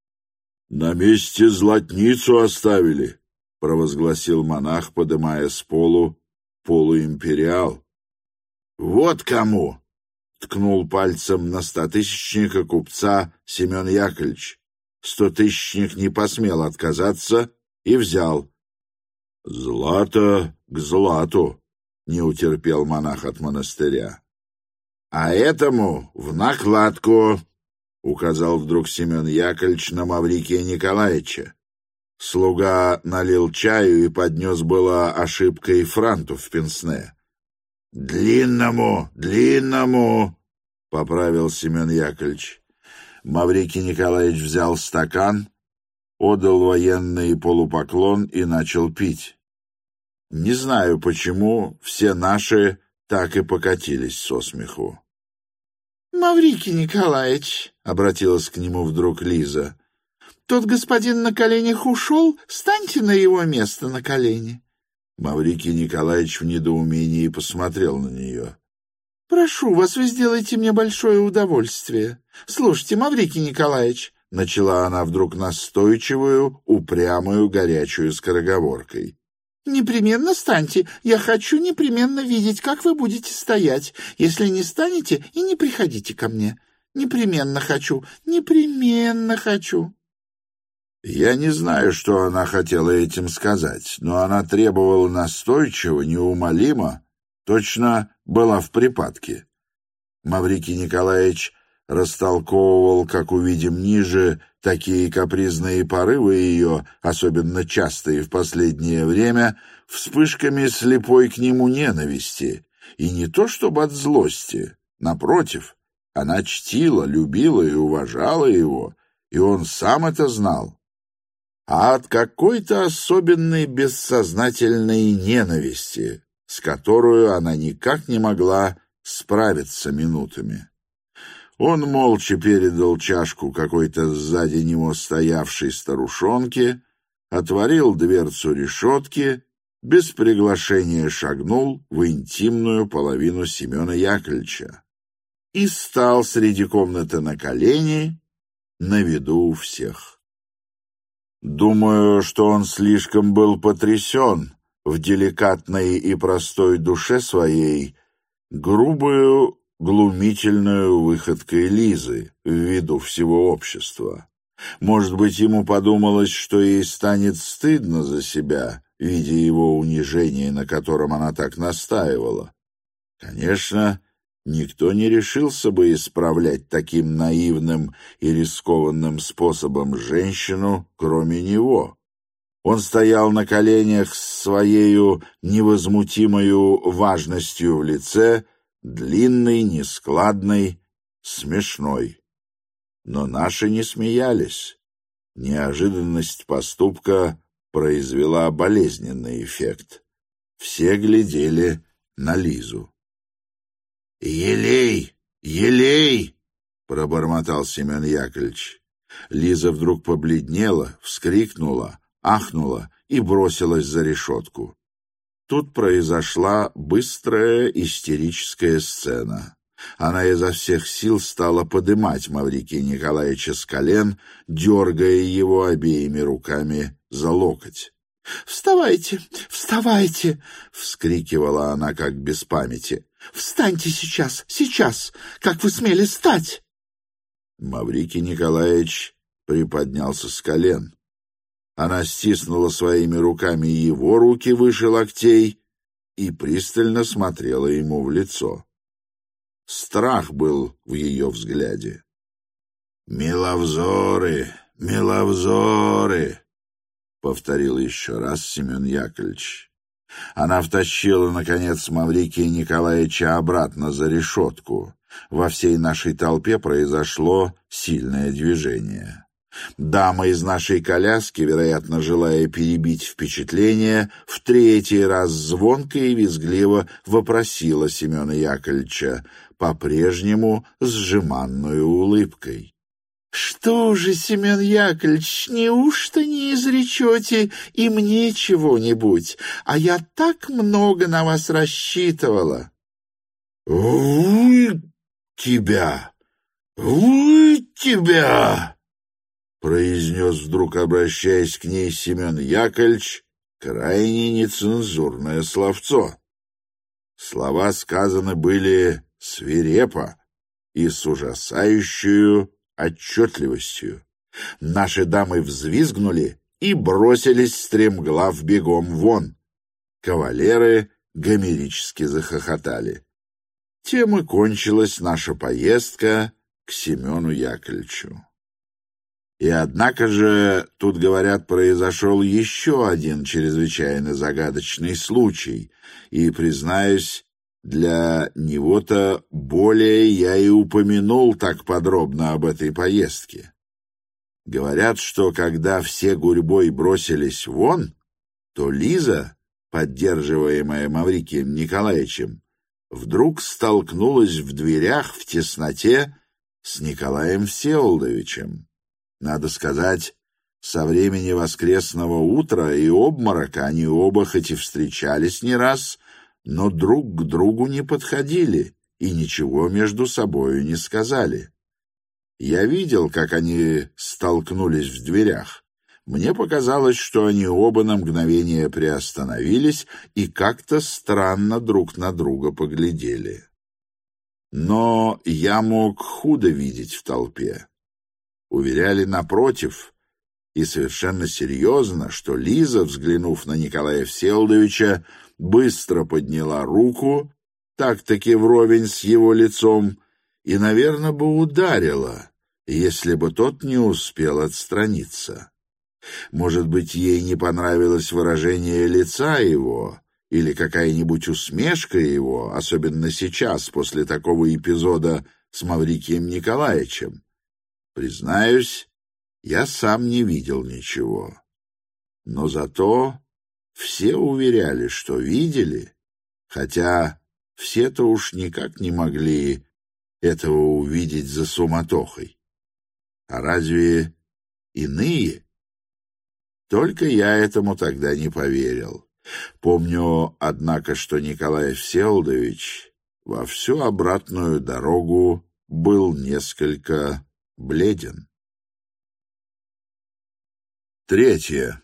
Speaker 1: — На месте златницу оставили, — провозгласил монах, подымая с полу полуимпериал. — Вот кому! — ткнул пальцем на стотысячника купца Семен Яковлевич. Стотысячник не посмел отказаться и взял. — Злато к злату! — не утерпел монах от монастыря. — А этому в накладку! — указал вдруг Семен Яковлевич на Маврикия Николаевича. Слуга налил чаю и поднес было ошибкой франту в пенсне. — Длинному, длинному! — поправил Семен Яковлевич. Маврикий Николаевич взял стакан, отдал военный полупоклон и начал пить. Не знаю почему, все наши так и покатились со смеху.
Speaker 2: — Маврикий Николаевич, — обратилась к нему вдруг Лиза, — тот господин на коленях ушел, станьте на его место на колени.
Speaker 1: Маврикий Николаевич в недоумении посмотрел на нее.
Speaker 2: — Прошу вас, вы сделайте мне большое удовольствие. Слушайте, Маврикий Николаевич, — начала она вдруг настойчивую, упрямую, горячую скороговоркой. — Непременно станьте. Я хочу непременно видеть, как вы будете стоять. Если не станете, и не приходите ко мне. Непременно хочу, непременно хочу.
Speaker 1: Я не знаю, что она хотела этим сказать, но она требовала настойчиво, неумолимо, точно была в припадке. Маврикий Николаевич растолковывал, как увидим ниже, такие капризные порывы ее, особенно частые в последнее время, вспышками слепой к нему ненависти, и не то чтобы от злости, напротив, она чтила, любила и уважала его, и он сам это знал, а от какой-то особенной бессознательной ненависти, с которой она никак не могла справиться минутами. Он молча передал чашку какой-то сзади него стоявшей старушонке, отворил дверцу решетки, без приглашения шагнул в интимную половину Семена Яковлевича и стал среди комнаты на колени, на виду у всех. Думаю, что он слишком был потрясен в деликатной и простой душе своей грубую, глумительную выходкой Лизы в виду всего общества. Может быть, ему подумалось, что ей станет стыдно за себя, видя его унижение, на котором она так настаивала. Конечно, никто не решился бы исправлять таким наивным и рискованным способом женщину, кроме него. Он стоял на коленях с своею невозмутимою важностью в лице, длинный, нескладный, смешной. Но наши не смеялись. Неожиданность поступка произвела болезненный эффект. Все глядели на Лизу. «Елей! Елей!» — пробормотал Семен Яковлевич. Лиза вдруг побледнела, вскрикнула, ахнула и бросилась за решетку. Тут произошла быстрая истерическая сцена. Она изо всех сил стала подымать Маврикия Николаевича с колен, дергая его обеими руками за локоть.
Speaker 2: «Вставайте, вставайте!» —
Speaker 1: вскрикивала она, как без памяти.
Speaker 2: «Встаньте сейчас, сейчас! Как вы смели встать?»
Speaker 1: Маврикий Николаевич приподнялся с колен. Она стиснула своими руками его руки выше локтей и пристально смотрела ему в лицо. Страх был в ее взгляде. «Миловзоры, миловзоры!» — повторил еще раз Семен Яковлевич. Она втащила, наконец, Маврикия Николаевича обратно за решетку. Во всей нашей толпе произошло сильное движение. Дама из нашей коляски, вероятно, желая перебить впечатление, в третий раз звонко и визгливо вопросила Семена Яковлевича, по-прежнему с жеманной улыбкой.
Speaker 2: «Что же, Семен Яковлевич, неужто не изречете и мне чего-нибудь? А я так много на вас рассчитывала».
Speaker 1: «Уй, тебя! Уй, тебя!» произнес вдруг, обращаясь к ней, Семен Яковлевич, крайне нецензурное словцо. Слова сказаны были свирепо и с ужасающей отчетливостью. Наши дамы взвизгнули и бросились стремглав бегом вон. Кавалеры гомерически захохотали. Тем и кончилась наша поездка к Семену Яковлевичу. И однако же, тут, говорят, произошел еще один чрезвычайно загадочный случай, и, признаюсь, для него-то более я и упомянул так подробно об этой поездке. Говорят, что когда все гурьбой бросились вон, то Лиза, поддерживаемая Маврикием Николаевичем, вдруг столкнулась в дверях в тесноте с Николаем Всеволодовичем. Надо сказать, со времени воскресного утра и обморока они оба хоть и встречались не раз, но друг к другу не подходили и ничего между собою не сказали. Я видел, как они столкнулись в дверях. Мне показалось, что они оба на мгновение приостановились и как-то странно друг на друга поглядели. Но я мог худо видеть в толпе. Уверяли напротив, и совершенно серьезно, что Лиза, взглянув на Николая Всеволодовича, быстро подняла руку, так-таки вровень с его лицом, и, наверное, бы ударила, если бы тот не успел отстраниться. Может быть, ей не понравилось выражение лица его или какая-нибудь усмешка его, особенно сейчас, после такого эпизода с Маврикием Николаевичем. Признаюсь, я сам не видел ничего. Но зато все уверяли, что видели, хотя все-то уж никак не могли этого увидеть за суматохой. А разве иные? Только я этому тогда не поверил. Помню, однако, что Николай Всеволодович во всю обратную дорогу был несколько бледен. Третье.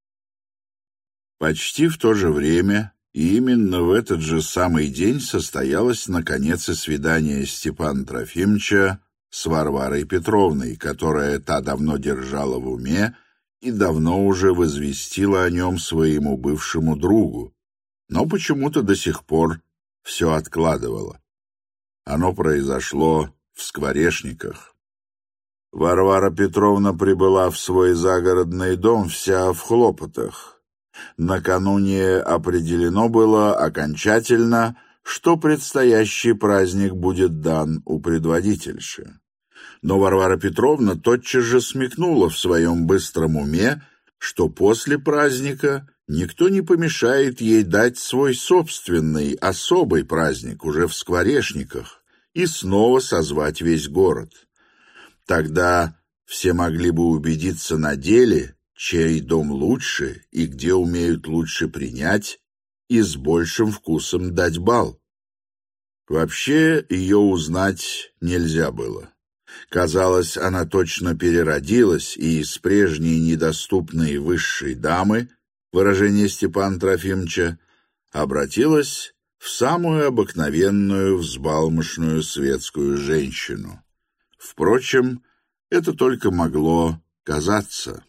Speaker 1: Почти в то же время, и именно в этот же самый день, состоялось, наконец, и свидание Степана Трофимовича с Варварой Петровной, которая та давно держала в уме и давно уже возвестила о нем своему бывшему другу, но почему-то до сих пор все откладывала. Оно произошло в Скворечниках. Варвара Петровна прибыла в свой загородный дом вся в хлопотах. Накануне определено было окончательно, что предстоящий праздник будет дан у предводительши. Но Варвара Петровна тотчас же смекнула в своем быстром уме, что после праздника никто не помешает ей дать свой собственный, особый праздник уже в Скворечниках и снова созвать весь город. Тогда все могли бы убедиться на деле, чей дом лучше и где умеют лучше принять и с большим вкусом дать бал. Вообще ее узнать нельзя было. Казалось, она точно переродилась и из прежней недоступной высшей дамы, выражение Степана Трофимовича, обратилась в самую обыкновенную взбалмошную светскую женщину. Впрочем, это только могло казаться.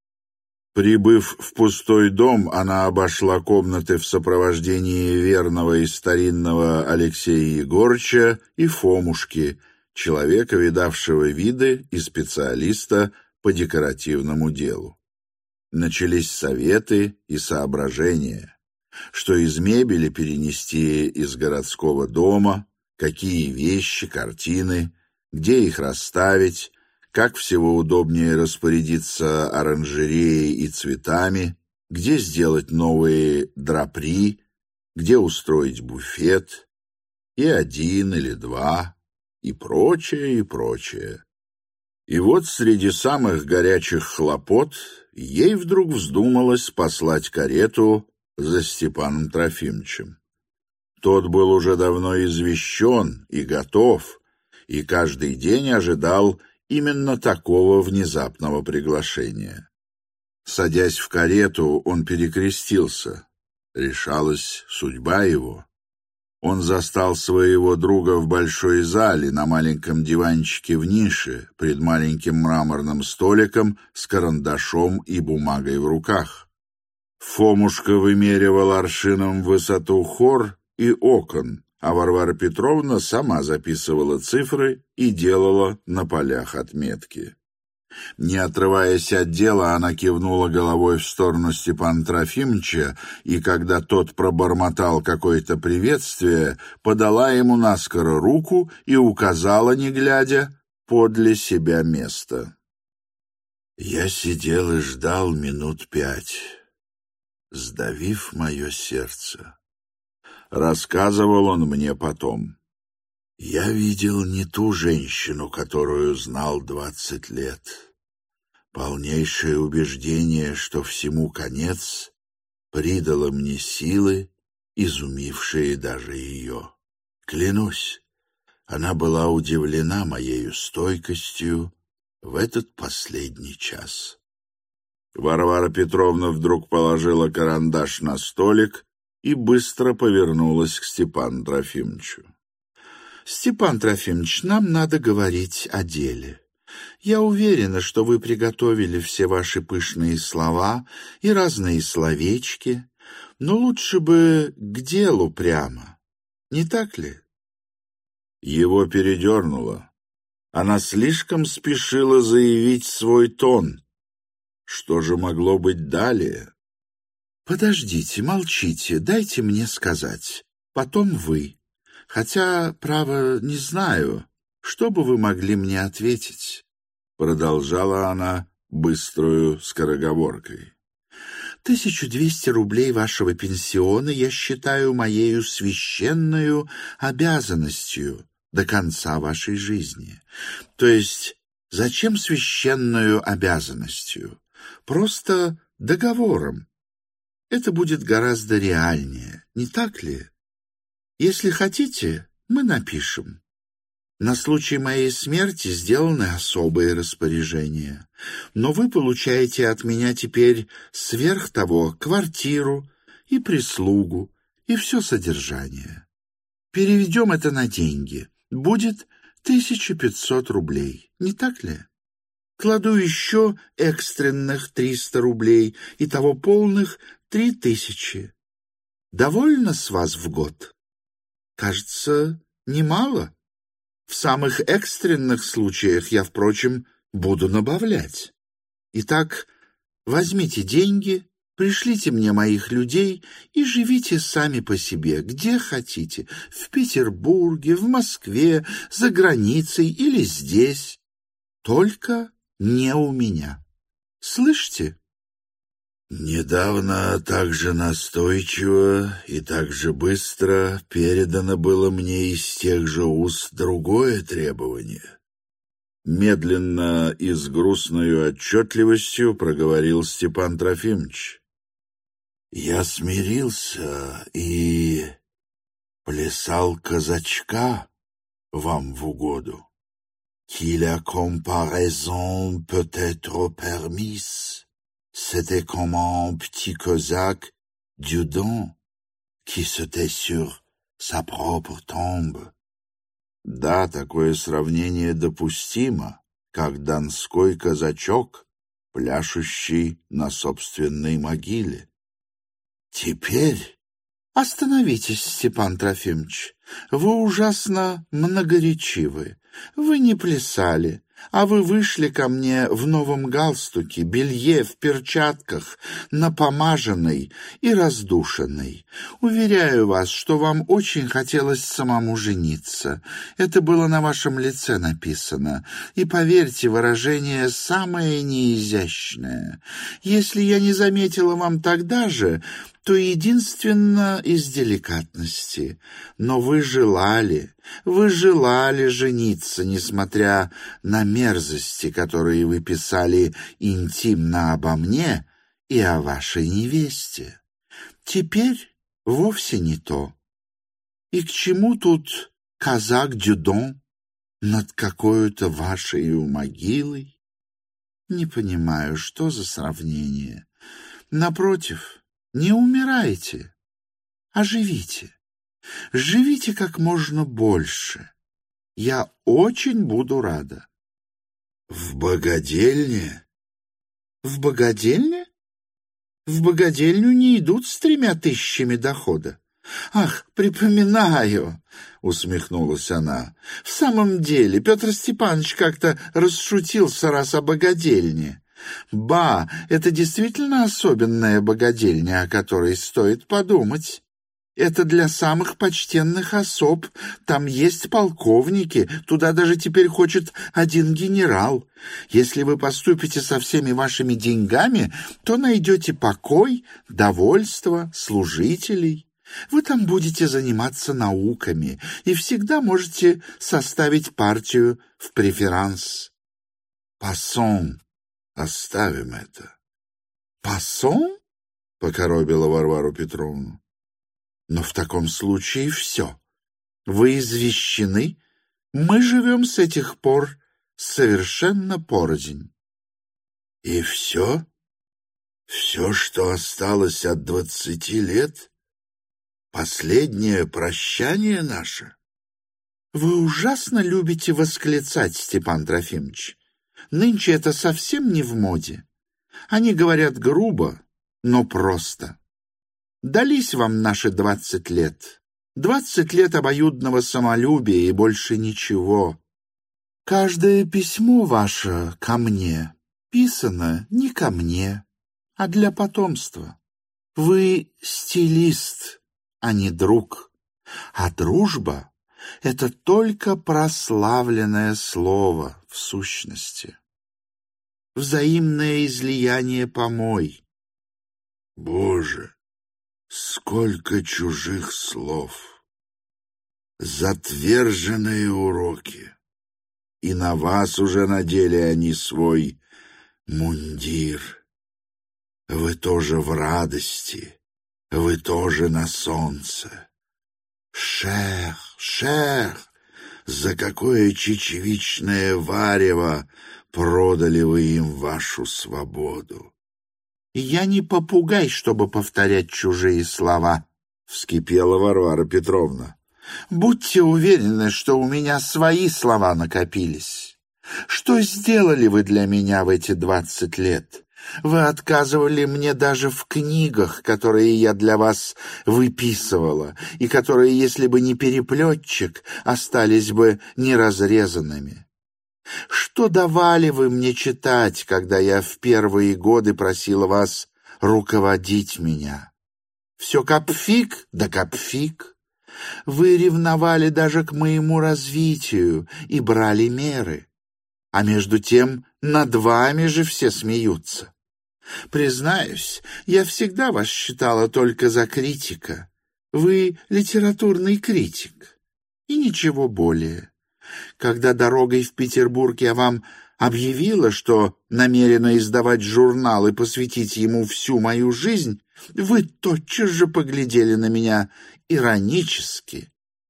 Speaker 1: Прибыв в пустой дом, она обошла комнаты в сопровождении верного и старинного Алексея Егорыча и Фомушки, человека, видавшего виды и специалиста по декоративному делу. Начались советы и соображения, что из мебели перенести из городского дома, какие вещи, картины, где их расставить, как всего удобнее распорядиться оранжереей и цветами, где сделать новые драпри, где устроить буфет, и один или два, и прочее, и прочее. И вот среди самых горячих хлопот ей вдруг вздумалось послать карету за Степаном Трофимовичем. Тот был уже давно извещен и готов, и каждый день ожидал именно такого внезапного приглашения. Садясь в карету, он перекрестился. Решалась судьба его. Он застал своего друга в большой зале на маленьком диванчике в нише, пред маленьким мраморным столиком с карандашом и бумагой в руках. Фомушка вымеривал аршином высоту хор и окон, а Варвара Петровна сама записывала цифры и делала на полях отметки. Не отрываясь от дела, она кивнула головой в сторону Степана Трофимовича, и когда тот пробормотал какое-то приветствие, подала ему наскоро руку и указала, не глядя, подле себя место. Я сидел и ждал минут пять, сдавив мое сердце. Рассказывал он мне потом. Я видел не ту женщину, которую знал двадцать лет. Полнейшее убеждение, что всему конец, придало мне силы, изумившие даже ее. Клянусь, она была удивлена моею стойкостью в этот последний час. Варвара Петровна вдруг положила карандаш на столик и быстро повернулась к Степану Трофимовичу. «Степан Трофимович, нам надо говорить о деле. Я уверена, что вы приготовили все ваши пышные слова и разные словечки, но лучше бы к делу прямо, не так ли?» Его передернуло. Она слишком спешила заявить свой тон. Что же могло быть далее? «Подождите, молчите, дайте мне сказать. Потом вы. Хотя, право, не знаю, что бы вы могли мне ответить?» Продолжала она быструю скороговоркой. «Тысячу двести рублей вашего пенсиона я считаю моею священную обязанностью до конца вашей жизни. То есть, зачем священную обязанностью? Просто договором. Это будет гораздо реальнее, не так ли? Если хотите, мы напишем. На случай моей смерти сделаны особые распоряжения, но вы получаете от меня теперь сверх того квартиру и прислугу и все содержание. Переведем это на деньги. Будет тысяча пятьсот рублей, не так ли? Кладу еще экстренных триста рублей, итого полных три тысячи. Довольно с вас в год? Кажется, немало. В самых экстренных случаях я, впрочем, буду набавлять. Итак, возьмите деньги, пришлите мне моих людей и живите сами по себе, где хотите, в Петербурге, в Москве, за границей или здесь. Только не у меня. Слышите? Недавно так же настойчиво и так же быстро передано было мне из тех же уст другое требование. Медленно и с грустной отчетливостью проговорил Степан Трофимович. Я смирился и, написал казачка вам в угоду. Qui la comparaison peut être permise. C'était comme un petit cosaque du Don qui sautait sur sa propre tombe. Да, такое сравнение допустимо, как донской казачок, пляшущий на собственной могиле. Теперь...
Speaker 2: Остановитесь, Степан Трофимович, вы ужасно многоречивы. Вы не плясали, а вы вышли ко мне в новом галстуке, белье, в перчатках, напомаженной и раздушенной. Уверяю вас, что вам очень хотелось самому жениться. Это было на вашем лице написано. И, поверьте, выражение самое неизящное. Если я не заметила вам тогда же, то единственно из деликатности. Но вы желали, вы желали жениться, несмотря на мерзости, которые вы писали интимно обо мне и о вашей невесте. Теперь вовсе не то. И к чему тут казак Дюдон над какой-то вашей могилой? Не понимаю, что за сравнение. Напротив, не умирайте, а живите. Живите как можно больше. Я очень буду рада.
Speaker 1: В богадельне?
Speaker 2: В богадельне? В богадельню не идут с тремя тысячами дохода. «Ах, припоминаю!» — усмехнулась она. «В самом деле, Петр Степанович как-то расшутился раз о богадельне. Ба, это действительно особенная богадельня, о которой стоит подумать. Это для самых почтенных особ. Там есть полковники, туда даже теперь хочет один генерал. Если вы поступите со всеми вашими деньгами, то найдете покой, довольство, служителей. Вы там будете заниматься науками и всегда можете составить партию в преферанс.
Speaker 1: Пассон, оставим это.
Speaker 2: Пассон? — покоробила Варвару Петровну. Но в таком случае все. Вы извещены. Мы живем с этих пор совершенно порознь.
Speaker 1: И все? Все, что осталось от двадцати лет? Последнее прощание наше?
Speaker 2: Вы ужасно любите восклицать, Степан Трофимович. Нынче это совсем не в моде. Они говорят грубо, но просто. Дались вам наши двадцать лет. Двадцать лет обоюдного самолюбия и больше ничего. Каждое письмо ваше ко мне писано не ко мне, а для потомства. Вы стилист, а не друг. А дружба — это только прославленное слово в сущности. Взаимное излияние помой.
Speaker 1: Боже! Сколько чужих слов! Затверженные уроки! И на вас уже надели они свой мундир. Вы тоже в радости, вы тоже на солнце. Шер, шер, за какое чечевичное варево продали вы им вашу свободу!
Speaker 2: «Я не попугай, чтобы повторять чужие слова», — вскипела Варвара Петровна. «Будьте уверены, что у меня свои слова накопились. Что сделали вы для меня в эти двадцать лет? Вы отказывали мне даже в книгах, которые я для вас выписывала, и которые, если бы не переплетчик, остались бы неразрезанными. Что давали вы мне читать, когда я в первые годы просила вас руководить меня? Все капфик да капфик. Вы ревновали даже к моему развитию и брали меры. А между тем над вами же все смеются. Признаюсь, я всегда вас считала только за критика. Вы литературный критик, и ничего более. Когда дорогой в Петербург я вам объявила, что намерена издавать журнал и посвятить ему всю мою жизнь, вы тотчас же поглядели на меня иронически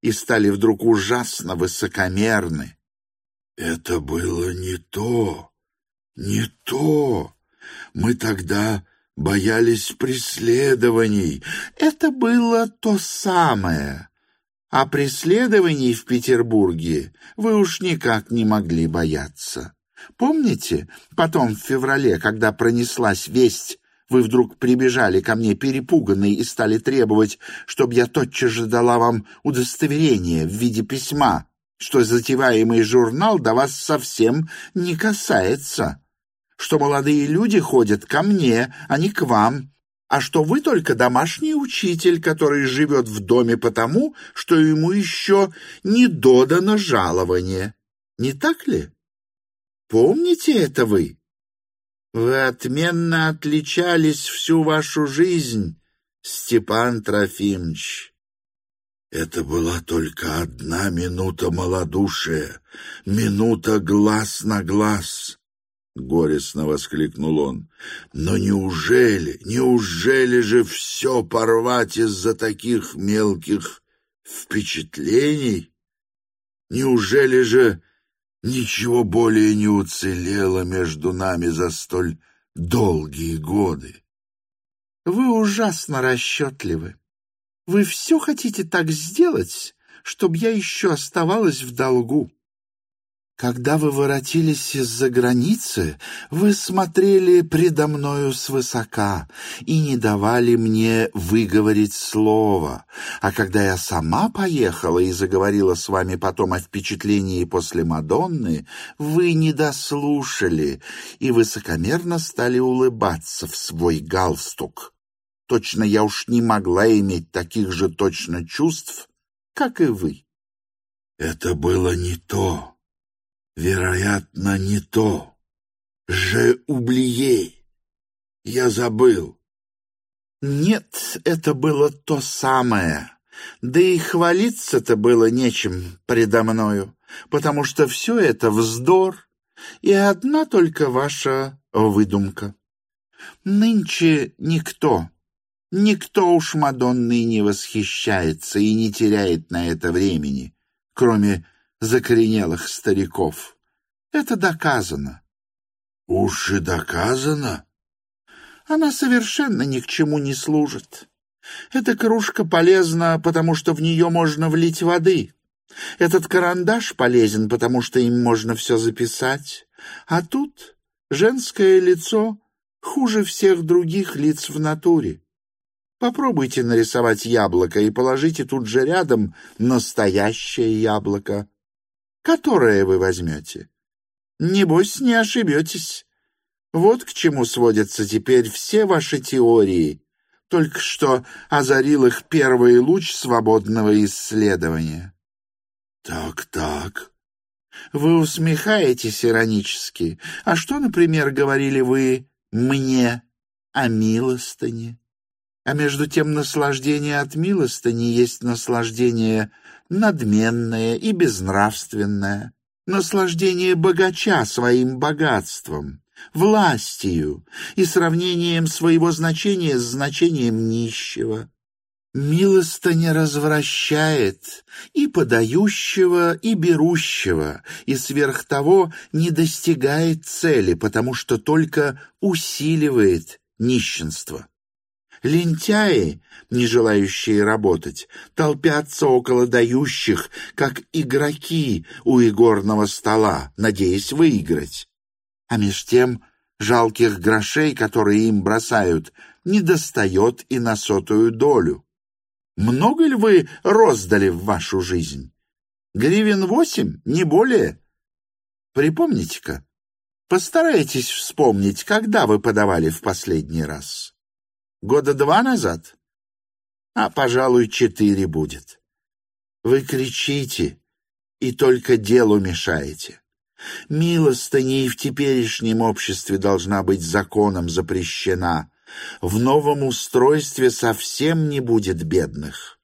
Speaker 2: и стали вдруг ужасно высокомерны.
Speaker 1: Это было не то, не то. Мы тогда боялись преследований.
Speaker 2: Это было то самое. А преследований в Петербурге вы уж никак не могли бояться. Помните, потом в феврале, когда пронеслась весть, вы вдруг прибежали ко мне перепуганные и стали требовать, чтобы я тотчас же дала вам удостоверение в виде письма, что затеваемый журнал до вас совсем не касается, что молодые люди ходят ко мне, а не к вам, а что вы только домашний учитель, который живет в доме потому, что ему еще не додано жалование. Не так ли? Помните это вы? Вы отменно отличались всю вашу жизнь, Степан Трофимович.
Speaker 1: Это была только одна минута малодушия, минута глаз на глаз. — горестно воскликнул он. «Но неужели, неужели же все порвать из-за таких мелких впечатлений? Неужели же ничего более не уцелело между нами за столь долгие годы?»
Speaker 2: «Вы ужасно расчетливы. Вы все хотите так сделать, чтобы я еще оставалась в долгу. Когда вы воротились из-за границы, вы смотрели предо мною свысока и не давали мне выговорить слово. А когда я сама поехала и заговорила с вами потом о впечатлении после Мадонны, вы не дослушали и высокомерно стали улыбаться в свой галстук. Точно я уж не могла иметь таких же точно чувств, как и вы».
Speaker 1: «Это было не то. Вероятно, не то. «Же oublié». Я забыл.
Speaker 2: Нет, это было то самое. Да и хвалиться-то было нечем предо мною, потому что все это вздор и одна только ваша выдумка. Нынче никто, никто уж Мадонной не восхищается и не теряет на это времени, кроме закоренелых стариков. Это доказано.
Speaker 1: Уж и доказано?
Speaker 2: Она совершенно ни к чему не служит. Эта кружка полезна, потому что в нее можно влить воды. Этот карандаш полезен, потому что им можно все записать. А тут женское лицо хуже всех других лиц в натуре. Попробуйте нарисовать яблоко и положите тут же рядом настоящее яблоко. Которое вы возьмете? Небось, не ошибетесь. Вот к чему сводятся теперь все ваши теории. Только что озарил их первый луч свободного исследования.
Speaker 1: Так, так.
Speaker 2: Вы усмехаетесь иронически. А что, например, говорили вы мне о милостыне? А между тем наслаждение от милостыни есть наслаждение надменное и безнравственное, наслаждение богача своим богатством, властью и сравнением своего значения с значением нищего. Милостыня развращает и подающего, и берущего, и сверх того не достигает цели, потому что только усиливает нищенство. Лентяи, не желающие работать, толпятся около дающих, как игроки у игорного стола, надеясь выиграть. А меж тем жалких грошей, которые им бросают, недостает и на сотую долю. Много ли вы роздали в вашу жизнь? Гривен восемь, не более. Припомните-ка, постарайтесь вспомнить, когда вы подавали в последний раз. Года два назад? А, пожалуй, четыре будет. Вы кричите и только делу мешаете. Милостыня и в теперешнем обществе должна быть законом запрещена. В новом устройстве совсем не будет бедных.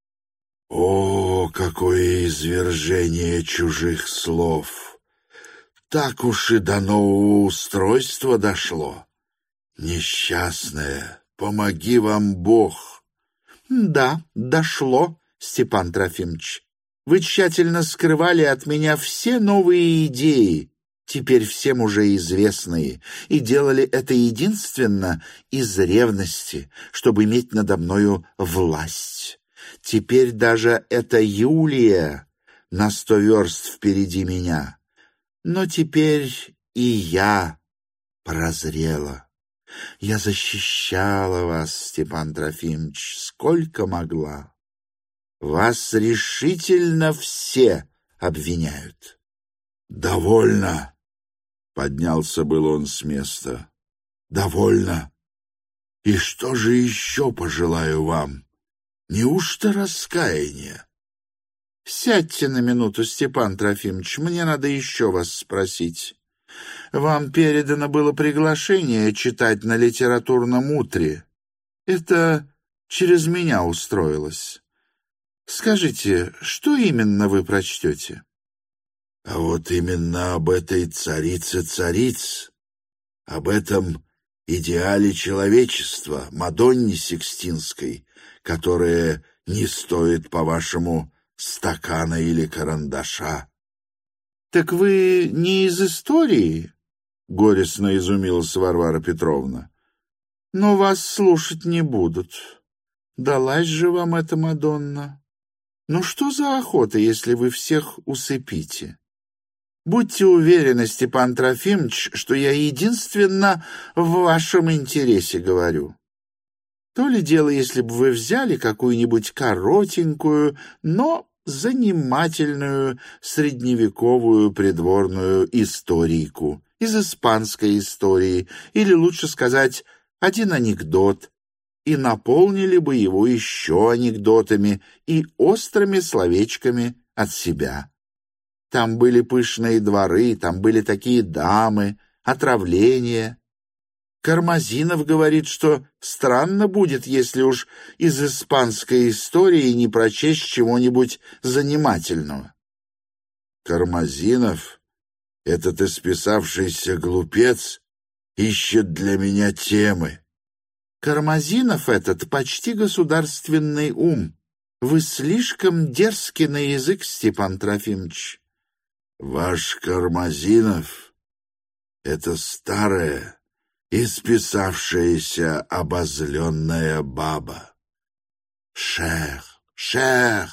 Speaker 1: О, какое извержение чужих слов! Так уж и до нового устройства дошло. Несчастная, помоги вам Бог.
Speaker 2: Да, дошло, Степан Трофимович. Вы тщательно скрывали от меня все новые идеи, теперь всем уже известные, и делали это единственно из ревности, чтобы иметь надо мною власть. Теперь даже эта Юлия на сто верст впереди меня. Но теперь и я прозрела. Я защищала вас, Степан Трофимович, сколько могла. Вас решительно все обвиняют.
Speaker 1: «Довольно!» — поднялся был он с места. «Довольно! И что же еще пожелаю вам? Неужто раскаяние?»
Speaker 2: «Сядьте на минуту, Степан Трофимович, мне надо еще вас спросить. Вам передано было приглашение читать на литературном утре. Это через меня устроилось. Скажите, что именно вы прочтете?»
Speaker 1: «А вот именно об этой царице цариц, об этом идеале человечества, Мадонне Сикстинской, которая не стоит, по-вашему, стакана или карандаша».
Speaker 2: «Так вы не из истории?» — горестно изумилась Варвара Петровна. «Но вас слушать не будут. Далась же вам эта Мадонна. Ну что за охота, если вы всех усыпите? Будьте уверены, Степан Трофимович, что я единственно в вашем интересе говорю. То ли дело, если бы вы взяли какую-нибудь коротенькую, но занимательную средневековую придворную историйку из испанской истории, или, лучше сказать, один анекдот, и наполнили бы его еще анекдотами и острыми словечками от себя. Там были пышные дворы, там были такие дамы, отравления. Кармазинов говорит, что странно будет, если уж из испанской истории не прочесть чего-нибудь занимательного.
Speaker 1: Кармазинов, этот исписавшийся глупец, ищет для меня темы.
Speaker 2: Кармазинов этот почти государственный ум. Вы слишком дерзки на язык, Степан Трофимович.
Speaker 1: Ваш Кармазинов — это старая, исписавшаяся обозленная баба. Шер, шер,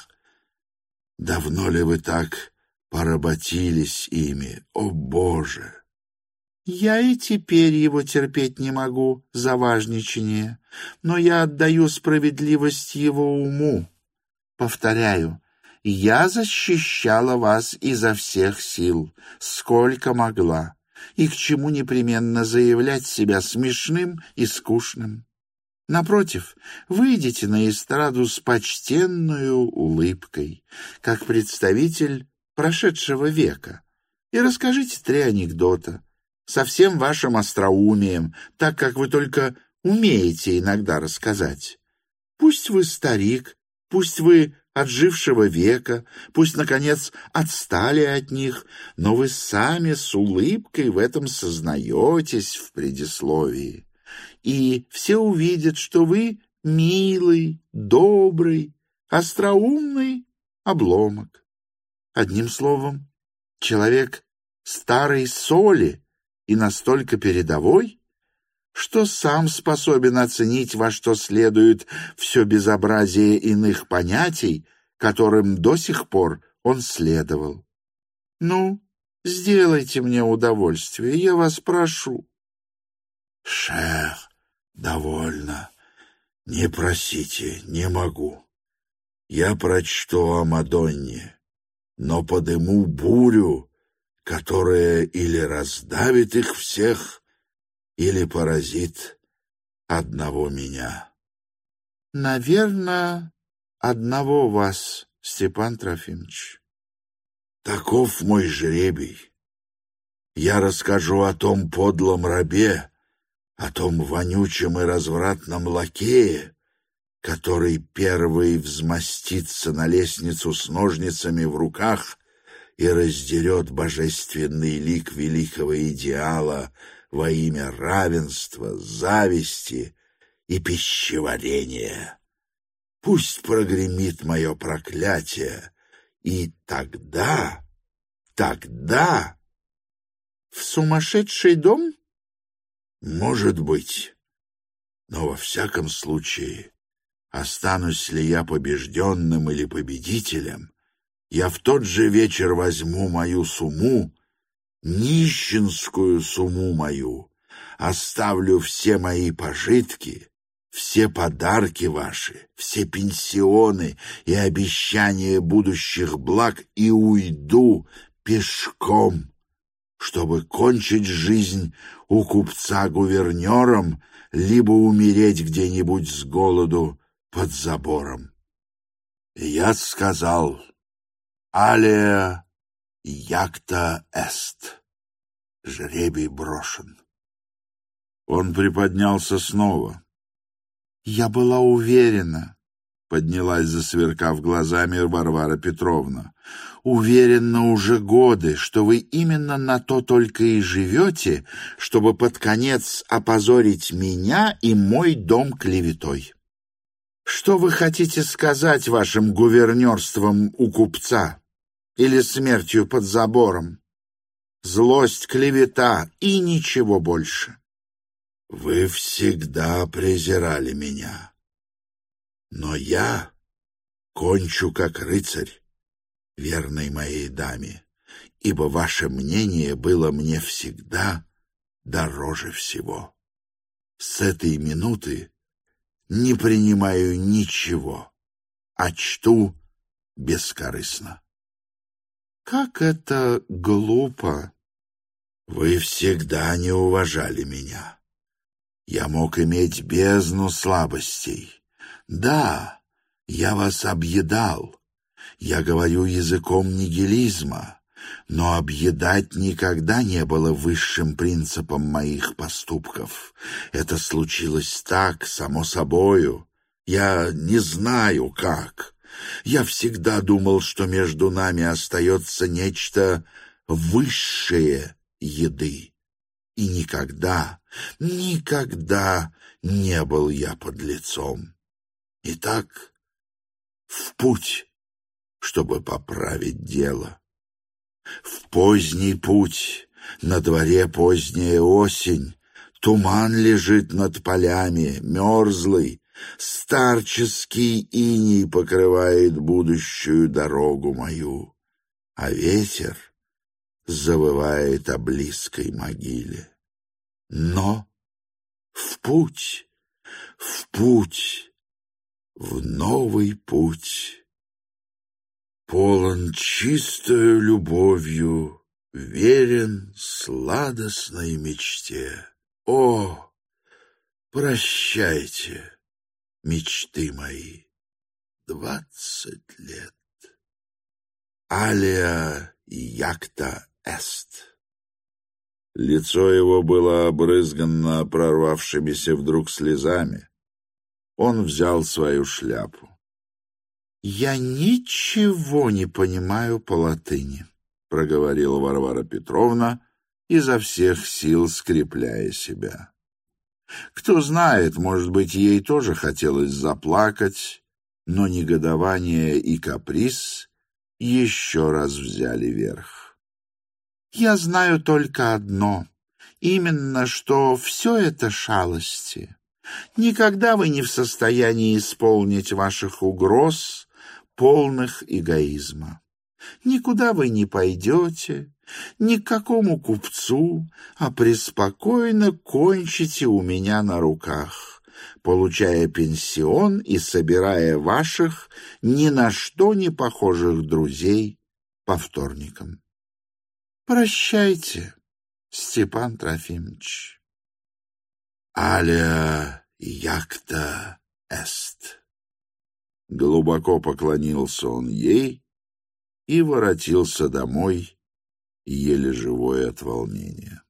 Speaker 1: давно ли вы так поработились ими, о Боже!
Speaker 2: Я и теперь его терпеть не могу за важничание, но я отдаю справедливость его уму. Повторяю, я защищала вас изо всех сил, сколько могла, и к чему непременно заявлять себя смешным и скучным. Напротив, выйдите на эстраду с почтенную улыбкой, как представитель прошедшего века, и расскажите три анекдота, со всем вашим остроумием, так как вы только умеете иногда рассказать. Пусть вы старик, пусть вы отжившего века, пусть, наконец, отстали от них, но вы сами с улыбкой в этом сознаетесь в предисловии. И все увидят, что вы милый, добрый, остроумный обломок. Одним словом, человек старой соли и настолько передовой, что сам способен оценить, во что следует все безобразие иных понятий, которым до сих пор он следовал. Ну, сделайте мне удовольствие, я вас прошу.
Speaker 1: Шер, довольно. Не просите, не могу. Я прочту о Мадонне, но подыму бурю, которая или раздавит их всех, или поразит одного меня.
Speaker 2: Наверное, одного вас, Степан Трофимович.
Speaker 1: Таков мой жребий. Я расскажу о том подлом рабе, о том вонючем и развратном лакее, который первый взмастится на лестницу с ножницами в руках и раздерет божественный лик великого идеала во имя равенства, зависти и пищеварения. Пусть прогремит мое проклятие, И тогда, тогда...
Speaker 2: В сумасшедший дом?
Speaker 1: Может быть. Но во всяком случае, останусь ли я побежденным или победителем, я в тот же вечер возьму мою сумму, нищенскую сумму мою, оставлю все мои пожитки, все подарки ваши, все пенсионы и обещания будущих благ и уйду пешком, чтобы кончить жизнь у купца гувернером, либо умереть где-нибудь с голоду под забором. И я сказал: «Алия якта эст». Жребий брошен. Он приподнялся снова.
Speaker 2: «Я была уверена»,
Speaker 1: — поднялась, засверкав глазами, Варвара Петровна,
Speaker 2: «уверена уже годы, что вы именно на то только и живете, чтобы под конец опозорить меня и мой дом клеветой. Что вы хотите сказать вашим гувернерством у купца или смертью под забором? Злость, клевета и ничего больше».
Speaker 1: «Вы всегда презирали меня, но я кончу как рыцарь, верной моей даме, ибо ваше мнение было мне всегда дороже всего. С этой минуты не принимаю ничего, а чту бескорыстно».
Speaker 2: «Как это глупо!»
Speaker 1: «Вы всегда не уважали меня. Я мог иметь бездну слабостей. Да, я вас объедал. Я говорю языком нигилизма, но объедать никогда не было высшим принципом моих поступков. Это случилось так, само собою. Я не знаю, как. Я всегда думал, что между нами остается нечто высшее еды. И никогда, никогда не был я подлецом. Итак, в путь, чтобы поправить дело. В поздний путь, на дворе поздняя осень, туман лежит над полями, мерзлый, старческий иней покрывает будущую дорогу мою, а ветер завывает о близкой могиле. Но в путь, в путь, в новый путь, полон чистою любовью, верен сладостной мечте. О, прощайте, мечты мои, двадцать лет. Алия якта эст. Лицо его было обрызгано прорвавшимися вдруг слезами. Он взял свою шляпу.
Speaker 2: «Я ничего не понимаю по латыни»,
Speaker 1: — проговорила Варвара Петровна, изо всех сил скрепляя себя. Кто знает, может быть, ей тоже хотелось заплакать, но негодование и каприз еще раз взяли верх.
Speaker 2: «Я знаю только одно, именно что все это шалости. Никогда вы не в состоянии исполнить ваших угроз, полных эгоизма. Никуда вы не пойдете, ни к какому купцу, а преспокойно кончите у меня на руках, получая пенсион и собирая ваших ни на что не похожих друзей по вторникам. Прощайте, Степан Трофимович».
Speaker 1: «Алия якта эст». Глубоко поклонился он ей и воротился домой, еле живой от волнения.